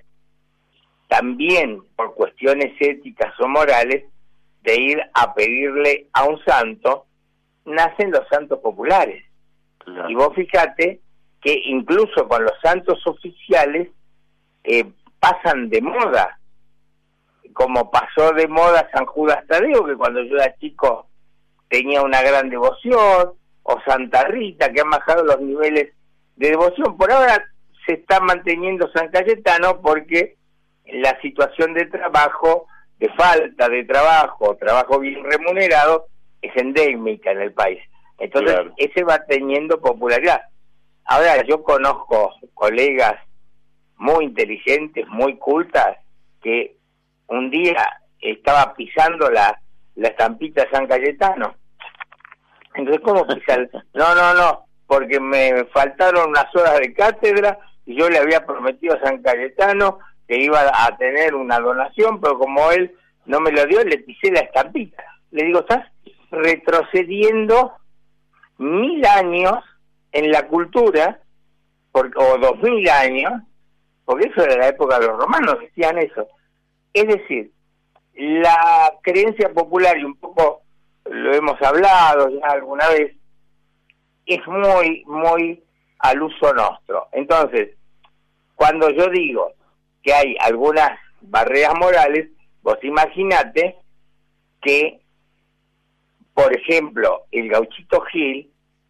S9: también por cuestiones éticas o morales, de ir a pedirle a un santo, nacen los santos populares. Claro. Y vos fíjate que incluso con los santos oficiales eh, pasan de moda, como pasó de moda San Judas Tadeo, que cuando yo era chico tenía una gran devoción, o Santa Rita, que han bajado los niveles de devoción. Por ahora se está manteniendo San Cayetano porque la situación de trabajo, de falta de trabajo, trabajo bien remunerado, es endémica en el país. Entonces, claro, ese va teniendo popularidad. Ahora, yo conozco colegas muy inteligentes, muy cultas, que un día estaba pisando la, la estampita de San Cayetano. Entonces, ¿cómo pisar? No, no, no, porque me faltaron unas horas de cátedra y yo le había prometido a San Cayetano que iba a tener una donación, pero como él no me lo dio, le pisé la estampita. Le digo, estás retrocediendo mil años en la cultura, porque, o dos mil años, porque eso era la época de los romanos, decían eso. Es decir, la creencia popular, y un poco lo hemos hablado ya alguna vez, es muy, muy al uso nuestro. Entonces, cuando yo digo que hay algunas barreras morales, vos imaginate que, por ejemplo, el Gauchito Gil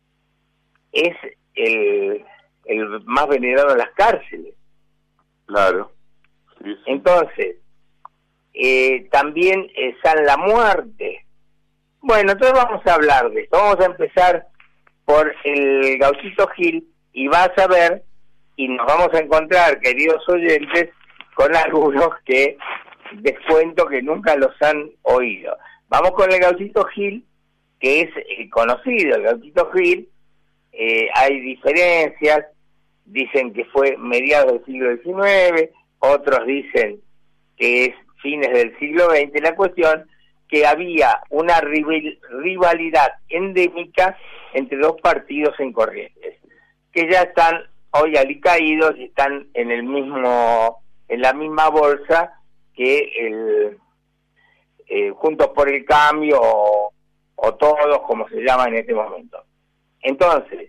S9: es el, el más venerado en las cárceles.
S3: Claro. Sí, sí.
S9: Entonces, eh, también eh, San La Muerte. Bueno, entonces vamos a hablar de esto. Vamos a empezar por el Gauchito Gil y vas a ver, y nos vamos a encontrar, queridos oyentes, con algunos que les cuento que nunca los han oído. Vamos con el Gauchito Gil, que es eh, conocido. El Gauchito Gil, eh, hay diferencias, dicen que fue mediados del siglo diecinueve, otros dicen que es fines del siglo veinte. La cuestión que había una rival, rivalidad endémica entre dos partidos en Corrientes, que ya están hoy alicaídos y están en el mismo, en la misma bolsa que el eh, Juntos por el Cambio o, o Todos, como se llama en este momento. Entonces,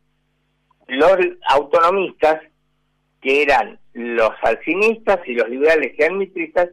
S9: los autonomistas, que eran los alcinistas, y los liberales que eran mitristas,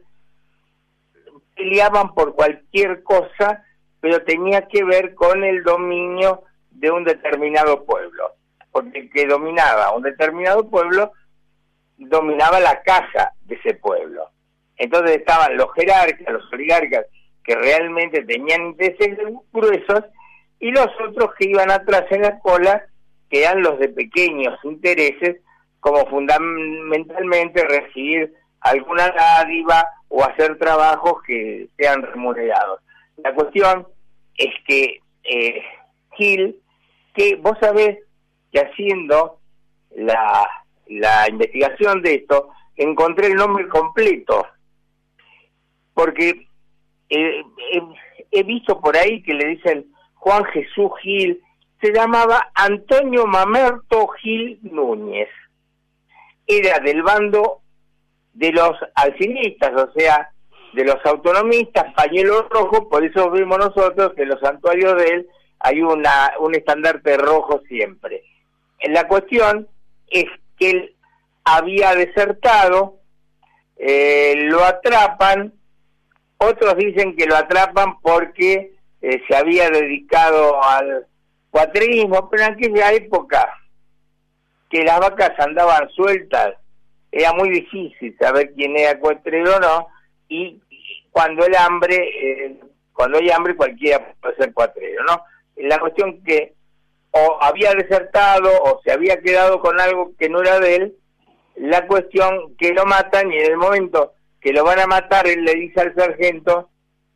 S9: peleaban por cualquier cosa, pero tenía que ver con el dominio de un determinado pueblo, porque el que dominaba un determinado pueblo dominaba la caja de ese pueblo. Entonces estaban los jerarcas, los oligarcas, que realmente tenían intereses gruesos, y los otros que iban atrás en la cola, que eran los de pequeños intereses, como fundamentalmente recibir alguna dádiva o hacer trabajos que sean remunerados. La cuestión es que eh, Gil, que vos sabés que haciendo la, la investigación de esto, encontré el nombre completo, porque eh, eh, he visto por ahí que le dicen Juan Jesús Gil, se llamaba Antonio Mamerto Gil Núñez, era del bando de los alcinistas, o sea, de los autonomistas, pañuelo rojo, por eso vimos nosotros que en los santuarios de él hay una un estandarte rojo siempre. La cuestión es que él había desertado, eh, lo atrapan, otros dicen que lo atrapan porque eh, se había dedicado al cuatrerismo, pero en aquella época que las vacas andaban sueltas, era muy difícil saber quién era cuatrero o no, y cuando el hambre, eh, cuando hay hambre cualquiera puede ser cuatrero, ¿no? La cuestión que o había desertado o se había quedado con algo que no era de él, la cuestión que lo matan, y en el momento que lo van a matar, él le dice al sargento: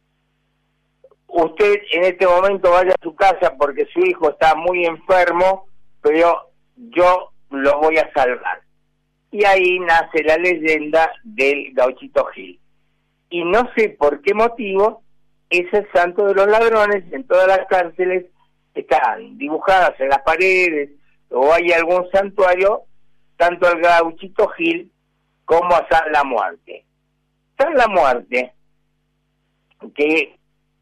S9: usted en este momento vaya a su casa porque su hijo está muy enfermo, pero yo lo voy a salvar. Y ahí nace la leyenda del Gauchito Gil. Y no sé por qué motivo es el santo de los ladrones. En todas las cárceles están dibujadas en las paredes o hay algún santuario, tanto al Gauchito Gil como a San la Muerte. San la Muerte, que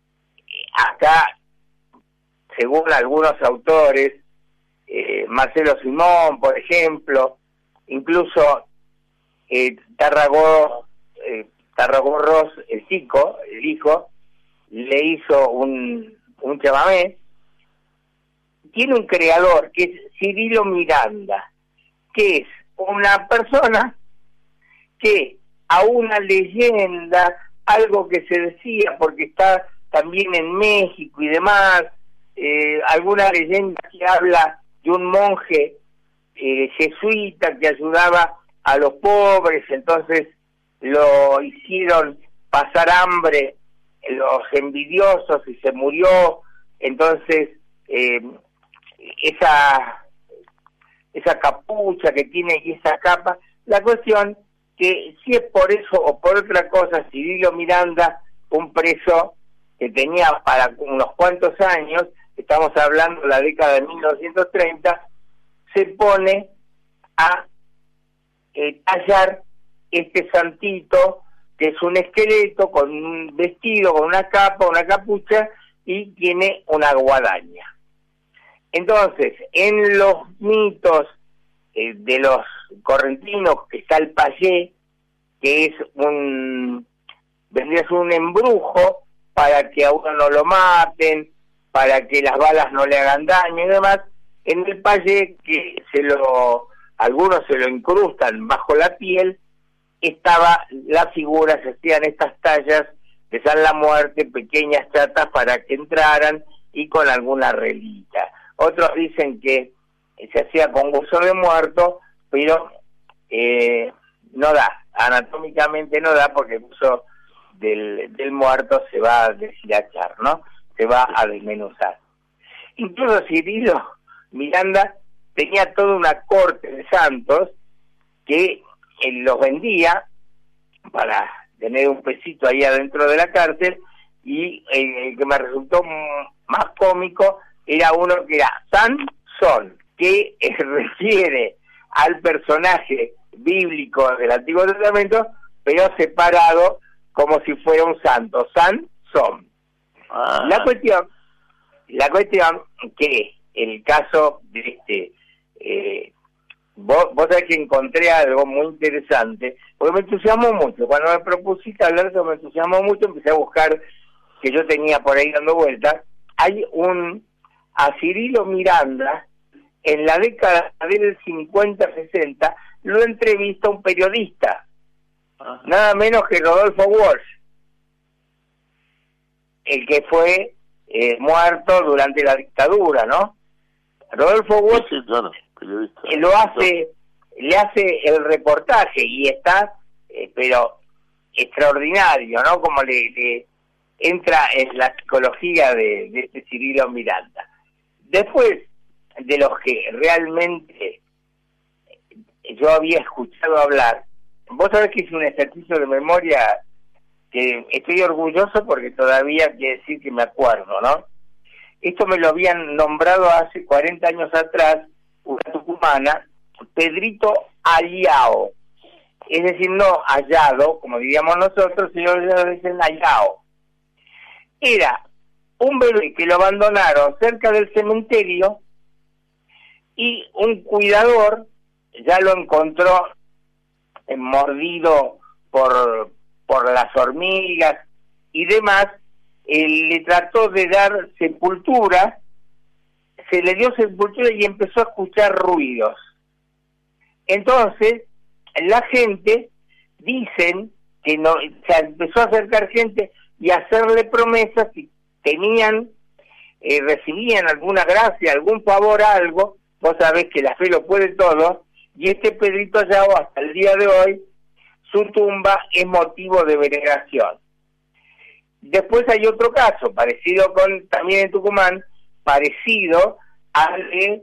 S9: acá, según algunos autores, eh, Marcelo Simón, por ejemplo, incluso eh, Tarragó, eh, Tarragorros, el chico, el hijo, le hizo un, un chamamé. Tiene un creador que es Cirilo Miranda, que es una persona que a una leyenda, algo que se decía, porque está también en México y demás, eh, alguna leyenda que habla de un monje eh, jesuita que ayudaba a los pobres, entonces lo hicieron pasar hambre los envidiosos y se murió, entonces eh, esa esa capucha que tiene y esa capa, la cuestión que si es por eso o por otra cosa, Cirilo Miranda, un preso que tenía para unos cuantos años, estamos hablando de la década de mil novecientos treinta, se pone a eh, tallar este santito, que es un esqueleto con un vestido, con una capa, una capucha, y tiene una guadaña. Entonces, en los mitos eh, de los correntinos, que está el payé, que es un, vendría a ser un embrujo para que a uno no lo maten, para que las balas no le hagan daño y demás. En el payé, que se lo, algunos se lo incrustan bajo la piel, estaba la figura, se hacían estas tallas de San la Muerte, pequeñas chatas para que entraran y con alguna relita. Otros dicen que se hacía con hueso de muerto, pero eh, no da, anatómicamente no da, porque el hueso del, del muerto se va a deshilachar, ¿no? Se va a desmenuzar. Incluso Cirilo Miranda tenía toda una corte de santos que él los vendía para tener un pesito ahí adentro de la cárcel, y el, el que me resultó más cómico era uno que era Sansón, que eh, refiere al personaje bíblico del Antiguo Testamento, pero separado como si fuera un santo, Sansón. Ah. La cuestión, la cuestión que el caso de este, eh, vos, vos sabés que encontré algo muy interesante, porque me entusiasmó mucho. Cuando me propusiste hablar de eso, me entusiasmó mucho, empecé a buscar, que yo tenía por ahí dando vueltas. Hay un, a Cirilo Miranda, en la década del cincuenta sesenta, lo entrevista un periodista, ajá, nada menos que Rodolfo Walsh, el que fue eh, muerto durante la dictadura, ¿no? Rodolfo Walsh
S10: sí, sí, claro, periodista.
S9: Eh, lo hace, le hace el reportaje y está, eh, pero extraordinario, ¿no? Como le, le entra en la psicología de, de este Cirilo Miranda. Después, de los que realmente yo había escuchado hablar, vos sabés que hice un ejercicio de memoria que estoy orgulloso porque todavía quiere decir que me acuerdo, ¿no? Esto me lo habían nombrado hace cuarenta años atrás, una tucumana, Pedrito Ayao. Es decir, no hallado, como diríamos nosotros, sino ellos dicen Ayao. Era un bebé que lo abandonaron cerca del cementerio y un cuidador ya lo encontró eh, mordido por, por las hormigas y demás. Él le trató de dar sepultura, se le dio sepultura y empezó a escuchar ruidos. Entonces, la gente, dicen que no, se empezó a acercar gente y a hacerle promesas y tenían, eh, recibían alguna gracia, algún favor, algo. Vos sabés que la fe lo puede todo, y este Pedrito Ayao, hasta el día de hoy, su tumba es motivo de veneración. Después hay otro caso, parecido con, también en Tucumán, parecido al de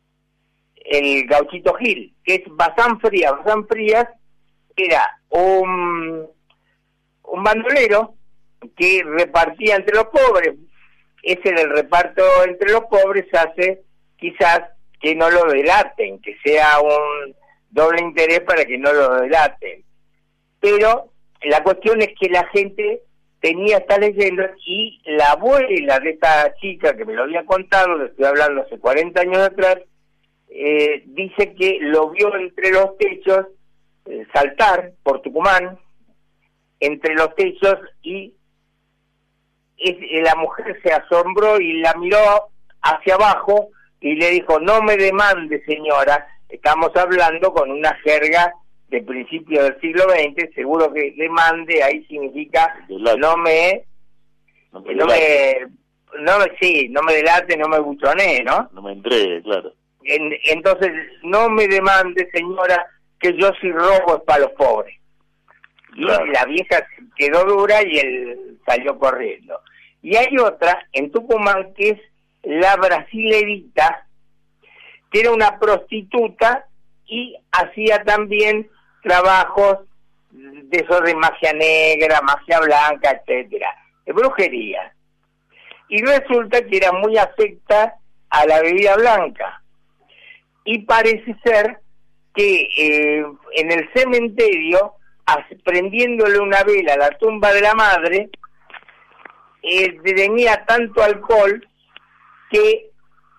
S9: el Gauchito Gil, que es Bazán Frías. Bazán Frías era un, un bandolero que repartía entre los pobres. Ese del reparto entre los pobres hace quizás que no lo delaten, que sea un doble interés para que no lo delaten. Pero la cuestión es que la gente tenía estas leyendas y la abuela de esta chica que me lo había contado, le estoy hablando hace cuarenta años atrás, eh, dice que lo vio entre los techos, eh, saltar por Tucumán, entre los techos, y es, la mujer se asombró y la miró hacia abajo y le dijo: no me demande, señora. Estamos hablando con una jerga de principios del siglo veinte, seguro que demande ahí significa no me, no me, no me, no me, sí, no me delate, no me buchoné, ¿no?
S10: No me entregue, claro.
S9: En, entonces, no me demande, señora, que yo si robo es para los pobres. Claro. Y la vieja quedó dura y él salió corriendo. Y hay otra en Tucumán que es la brasilerita, que era una prostituta y hacía también trabajos de esos de magia negra, magia blanca, etcétera, de brujería. Y resulta que era muy afecta a la bebida blanca. Y parece ser que eh, en el cementerio, prendiéndole una vela a la tumba de la madre, eh, tenía tanto alcohol que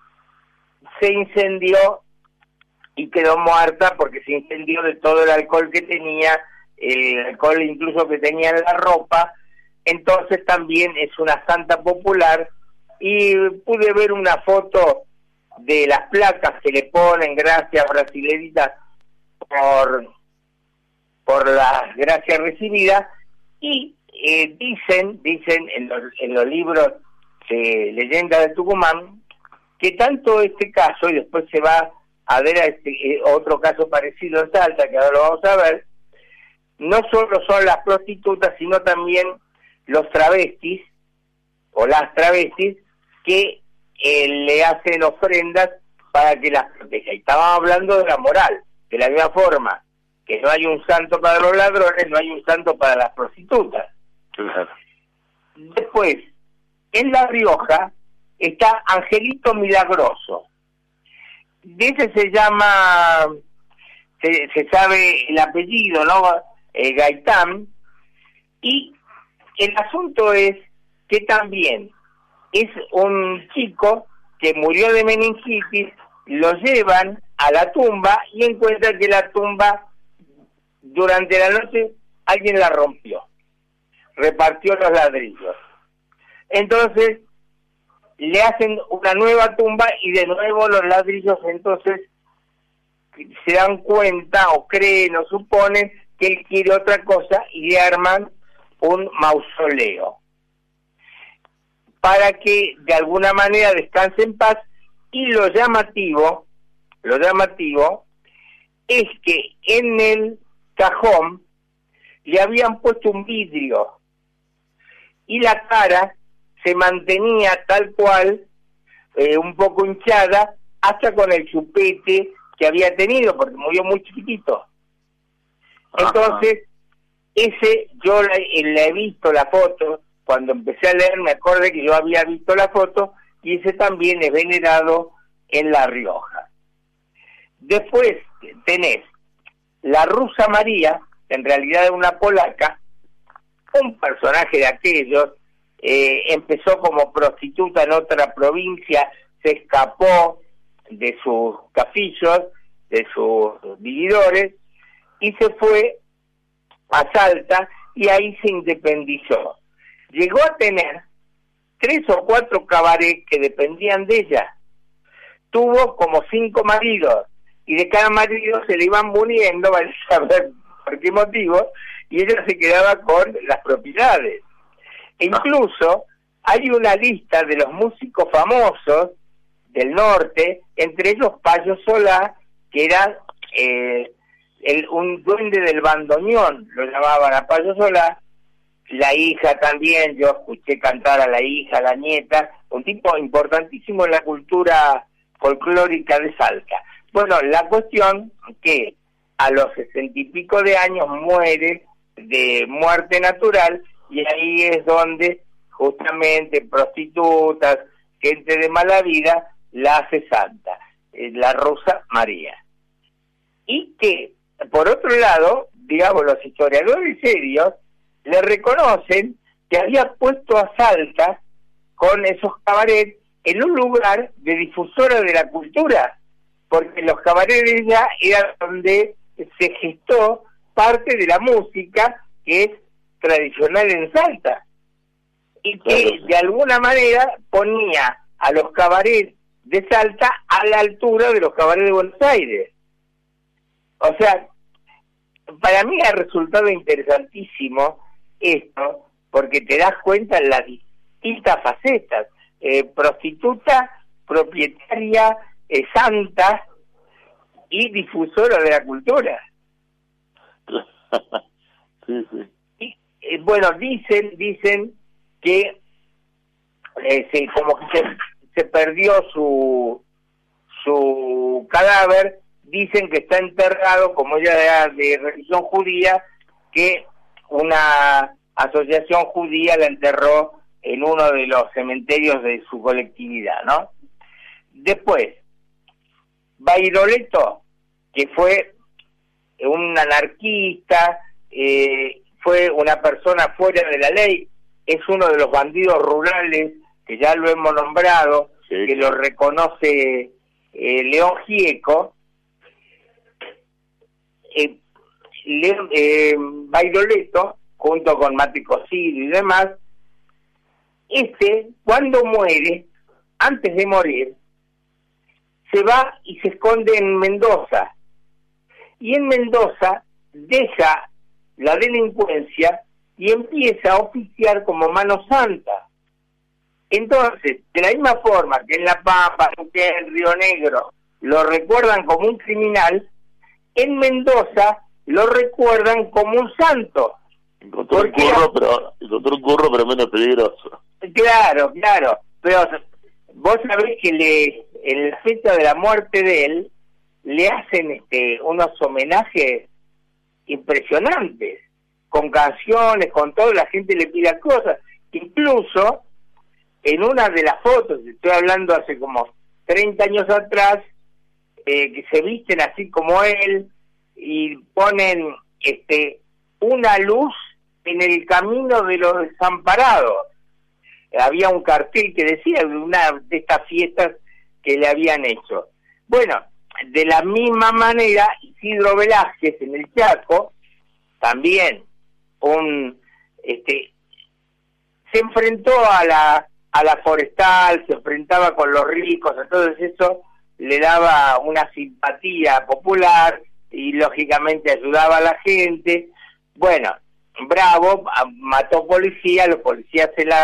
S9: se incendió y quedó muerta porque se incendió de todo el alcohol que tenía, el alcohol incluso que tenía en la ropa. Entonces también es una santa popular, y pude ver una foto de las placas que le ponen gracias brasilerita por por las gracias recibidas, y eh, dicen dicen en los, en los libros de Leyenda de Tucumán que tanto este caso, y después se va a ver a este, eh, otro caso parecido en Salta, que ahora lo vamos a ver, no solo son las prostitutas, sino también los travestis, o las travestis, que eh, le hacen ofrendas para que las proteja. Y estábamos hablando de la moral, de la misma forma que no hay un santo para los ladrones, no hay un santo para las prostitutas.
S10: Claro.
S9: Después, en La Rioja, está Angelito Milagroso. De ese se llama, se, se sabe el apellido, ¿no? Eh, Gaitán. Y el asunto es que también es un chico que murió de meningitis, lo llevan a la tumba y encuentran que la tumba durante la noche alguien la rompió, repartió los ladrillos. Entonces le hacen una nueva tumba y de nuevo los ladrillos. Entonces se dan cuenta o creen o suponen que él quiere otra cosa y le arman un mausoleo. para que de alguna manera descanse en paz. Y lo llamativo, lo llamativo es que en el cajón le habían puesto un vidrio y la cara se mantenía tal cual, eh, un poco hinchada, hasta con el chupete que había tenido, porque murió muy chiquitito. Entonces, ese, yo la, la he visto la foto, cuando empecé a leer me acordé que yo había visto la foto, y ese también es venerado en La Rioja. Después tenés la rusa María, en realidad es una polaca, un personaje de aquellos, eh, empezó como prostituta en otra provincia, se escapó de sus cafillos, de sus vividores, y se fue a Salta, y ahí se independizó. Llegó a tener tres o cuatro cabarets que dependían de ella. Tuvo como cinco maridos, y de cada marido se le iban muriendo, vaya a saber por qué motivo, y ella se quedaba con las propiedades. E incluso hay una lista de los músicos famosos del norte, entre ellos Payo Solá, que era eh, el, un duende del bandoneón, lo llamaban a Payo Solá. La hija también, yo escuché cantar a la hija, a la nieta, un tipo importantísimo en la cultura folclórica de Salta. Bueno, la cuestión que a los sesenta y pico de años muere de muerte natural, y ahí es donde justamente prostitutas, gente de mala vida, la hace santa, eh, la rusa María. Y que, por otro lado, digamos, los historiadores serios le reconocen que había puesto a Salta con esos cabarets en un lugar de difusora de la cultura, porque los cabarets ya eran donde se gestó parte de la música que es tradicional en Salta, y que de alguna manera ponía a los cabarets de Salta a la altura de los cabarets de Buenos Aires. O sea, para mí ha resultado interesantísimo esto, porque te das cuenta en las distintas facetas, eh, prostituta, propietaria, eh, santa y difusora de la cultura.
S10: Sí, sí.
S9: Y, eh, bueno, dicen, dicen que eh, se, como que se, se perdió su su cadáver, dicen que está enterrado, como ella era de religión judía, que una asociación judía la enterró en uno de los cementerios de su colectividad, ¿no? Después, Bairoleto, que fue un anarquista, eh, fue una persona fuera de la ley, es uno de los bandidos rurales, que ya lo hemos nombrado, sí, que lo reconoce eh, León Gieco. Eh, Le, eh, Bairoleto, junto con Mate Cosido y demás, este, cuando muere, antes de morir, se va y se esconde en Mendoza, y en Mendoza deja la delincuencia y empieza a oficiar como mano santa. Entonces, de la misma forma que en La Pampa, que en Río Negro lo recuerdan como un criminal, en Mendoza lo recuerdan como un santo.
S10: Encontró un curro, pero, encontró un curro, pero menos peligroso.
S9: Claro, claro. Pero vos sabés que le, en la fecha de la muerte de él, le hacen este unos homenajes impresionantes, con canciones, con todo, la gente le pide cosas. Incluso, en una de las fotos, estoy hablando hace como treinta años atrás, eh, que se visten así como él, y ponen este una luz en el camino de los desamparados. Había un cartel que decía de una de estas fiestas que le habían hecho. Bueno, de la misma manera, Isidro Velázquez en el Chaco, también un este se enfrentó a la a la forestal, se enfrentaba con los ricos, entonces eso le daba una simpatía popular y lógicamente ayudaba a la gente. Bueno, bravo, mató policía, los policías se la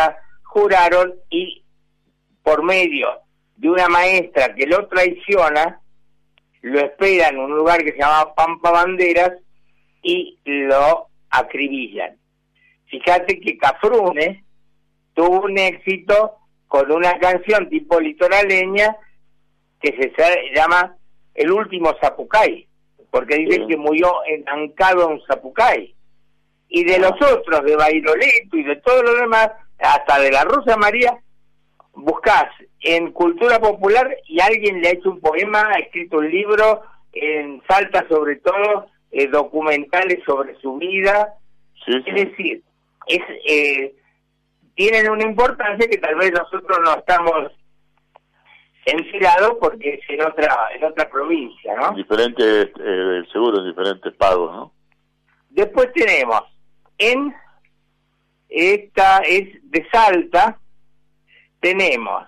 S9: juraron y por medio de una maestra que lo traiciona, lo espera en un lugar que se llama Pampa Banderas y lo acribillan. Fíjate que Cafrune tuvo un éxito con una canción tipo litoraleña que se llama El último Zapucay, porque dice sí. que murió entancado en un Zapucay. Y de los otros, de Bairoleto y de todo lo demás, hasta de la Rosa María, buscás en cultura popular y alguien le ha hecho un poema, ha escrito un libro, en Salta sobre todo, eh, documentales sobre su vida. Sí, sí. Es decir, es eh, tienen una importancia que tal vez nosotros no estamos enterados porque es en otra en otra provincia, ¿no?
S10: Diferentes, eh, seguro, diferentes pagos, ¿no?
S9: Después tenemos, en esta es de Salta, tenemos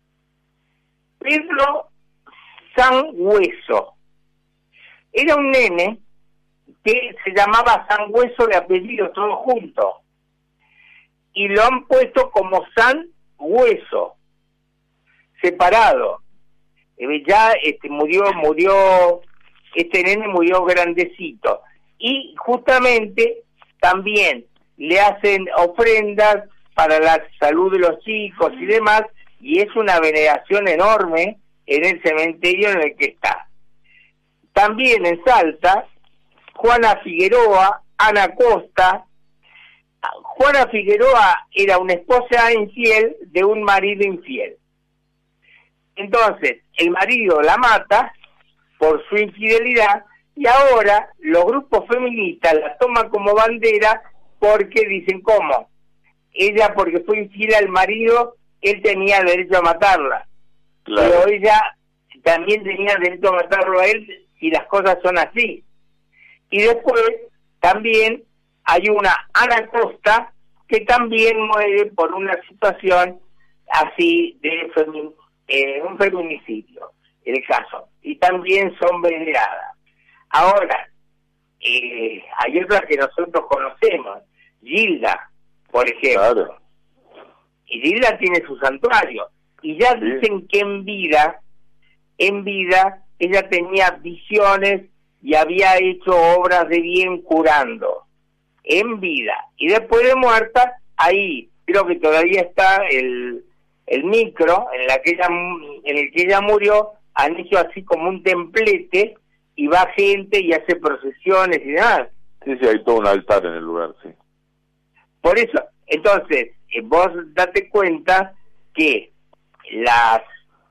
S9: Pedro Sangüeso. Era un nene que se llamaba Sangüeso de apellido, todo junto. Y lo han puesto como San Hueso, separado. Eh, ya este murió, murió, este nene murió grandecito. Y justamente también le hacen ofrendas para la salud de los chicos y demás, y es una veneración enorme en el cementerio en el que está. También en Salta, Juana Figueroa, Ana Costa. Juana Figueroa era una esposa infiel de un marido infiel. Entonces, el marido la mata por su infidelidad y ahora los grupos feministas la toman como bandera porque dicen, ¿cómo? Ella, porque fue infiel al marido, él tenía derecho a matarla. Claro. Pero ella también tenía derecho a matarlo a él si las cosas son así. Y después también hay una Ana Costa que también muere por una situación así de femi- eh, un feminicidio, el caso, y también son veneradas. Ahora, eh, hay otras que nosotros conocemos, Gilda, por ejemplo, claro. Y Gilda tiene su santuario, y ya sí. Dicen que en vida, en vida, ella tenía visiones y había hecho obras de bien curando, en vida, y después de muerta, ahí creo que todavía está el, el micro en la que ella, en el que ella murió, han hecho así como un templete, y va gente y hace procesiones y demás.
S10: Sí, sí, hay todo un altar en el lugar, sí.
S9: Por eso, entonces, eh, vos date cuenta que las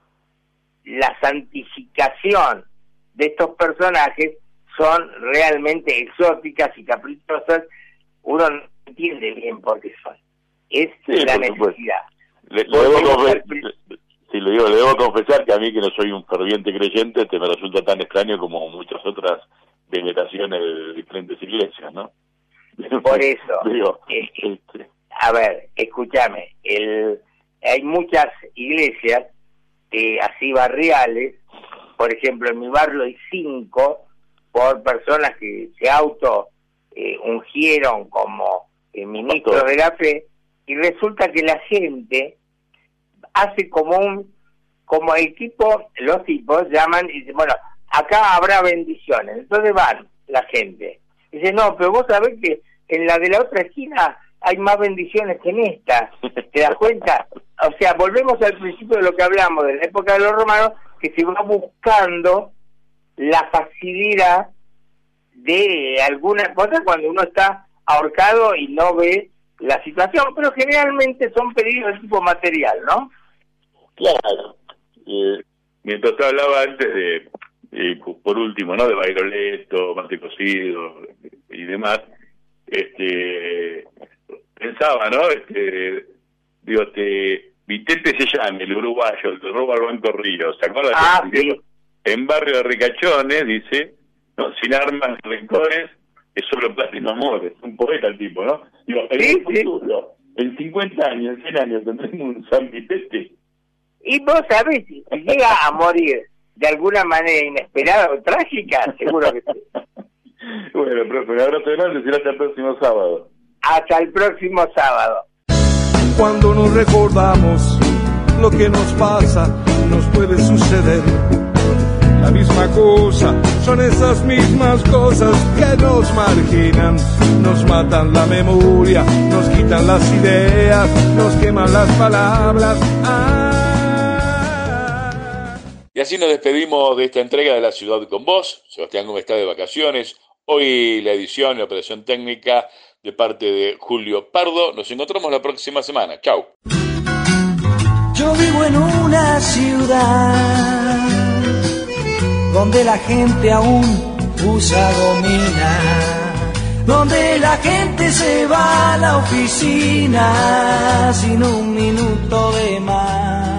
S9: la santificación de estos personajes son realmente exóticas y caprichosas. Uno no entiende bien por qué son. Es sí, la necesidad.
S10: Le, le debo confe- le, sí, le, digo, le debo confesar que a mí, que no soy un ferviente creyente, este me resulta tan extraño como muchas otras veneraciones de diferentes iglesias, ¿no?
S9: Por eso,
S10: digo,
S9: eh, este... a ver, escúchame, el, hay muchas iglesias eh, así barriales, por ejemplo, en mi barrio hay cinco, por personas que se auto eh, ungieron como eh, ministros de la fe, y resulta que la gente hace como un, como el tipo, los tipos llaman y dicen, bueno, acá habrá bendiciones, entonces van la gente, dice, no, pero vos sabés que en la de la otra esquina hay más bendiciones que en esta, ¿te das cuenta? O sea, volvemos al principio de lo que hablamos, de la época de los romanos, que se va buscando la facilidad de alguna cosa cuando uno está ahorcado y no ve la situación, pero generalmente son pedidos de tipo material, ¿no?
S10: Claro.
S3: Eh, mientras te hablaba antes de, eh, por último, ¿no?, de Bairoleto, mate cocido y demás, este, pensaba, ¿no?, este, digo, este, Vitete Sellán, el uruguayo, el que roba al Banco Río, ¿se acuerdan?
S9: Ah, sí.
S3: En Barrio de Ricachones, dice, no, sin armas ni rencores, es solo plata y no amores. Un poeta el tipo, ¿no? Digo, en
S9: sí,
S3: el futuro, sí. En cincuenta años, en cien años, tendremos un San Vitete.
S9: Y vos sabés, si llega a morir de alguna manera inesperada o trágica, seguro que sí.
S3: Bueno, profe, un abrazo grande, será hasta el próximo sábado.
S9: Hasta el próximo sábado.
S8: cuando nos recordamos lo que nos pasa, nos puede suceder la misma cosa. Son esas mismas cosas que nos marginan, nos matan la memoria, nos quitan las ideas, nos queman las palabras. Ah.
S3: Y así nos despedimos de esta entrega de La Ciudad con Vos. Sebastián Gómez está de vacaciones. Hoy la edición y la operación técnica de parte de Julio Pardo. Nos encontramos la próxima semana. Chau.
S2: Yo vivo en una ciudad donde la gente aún usa gomina, donde la gente se va a la oficina sin un minuto de más.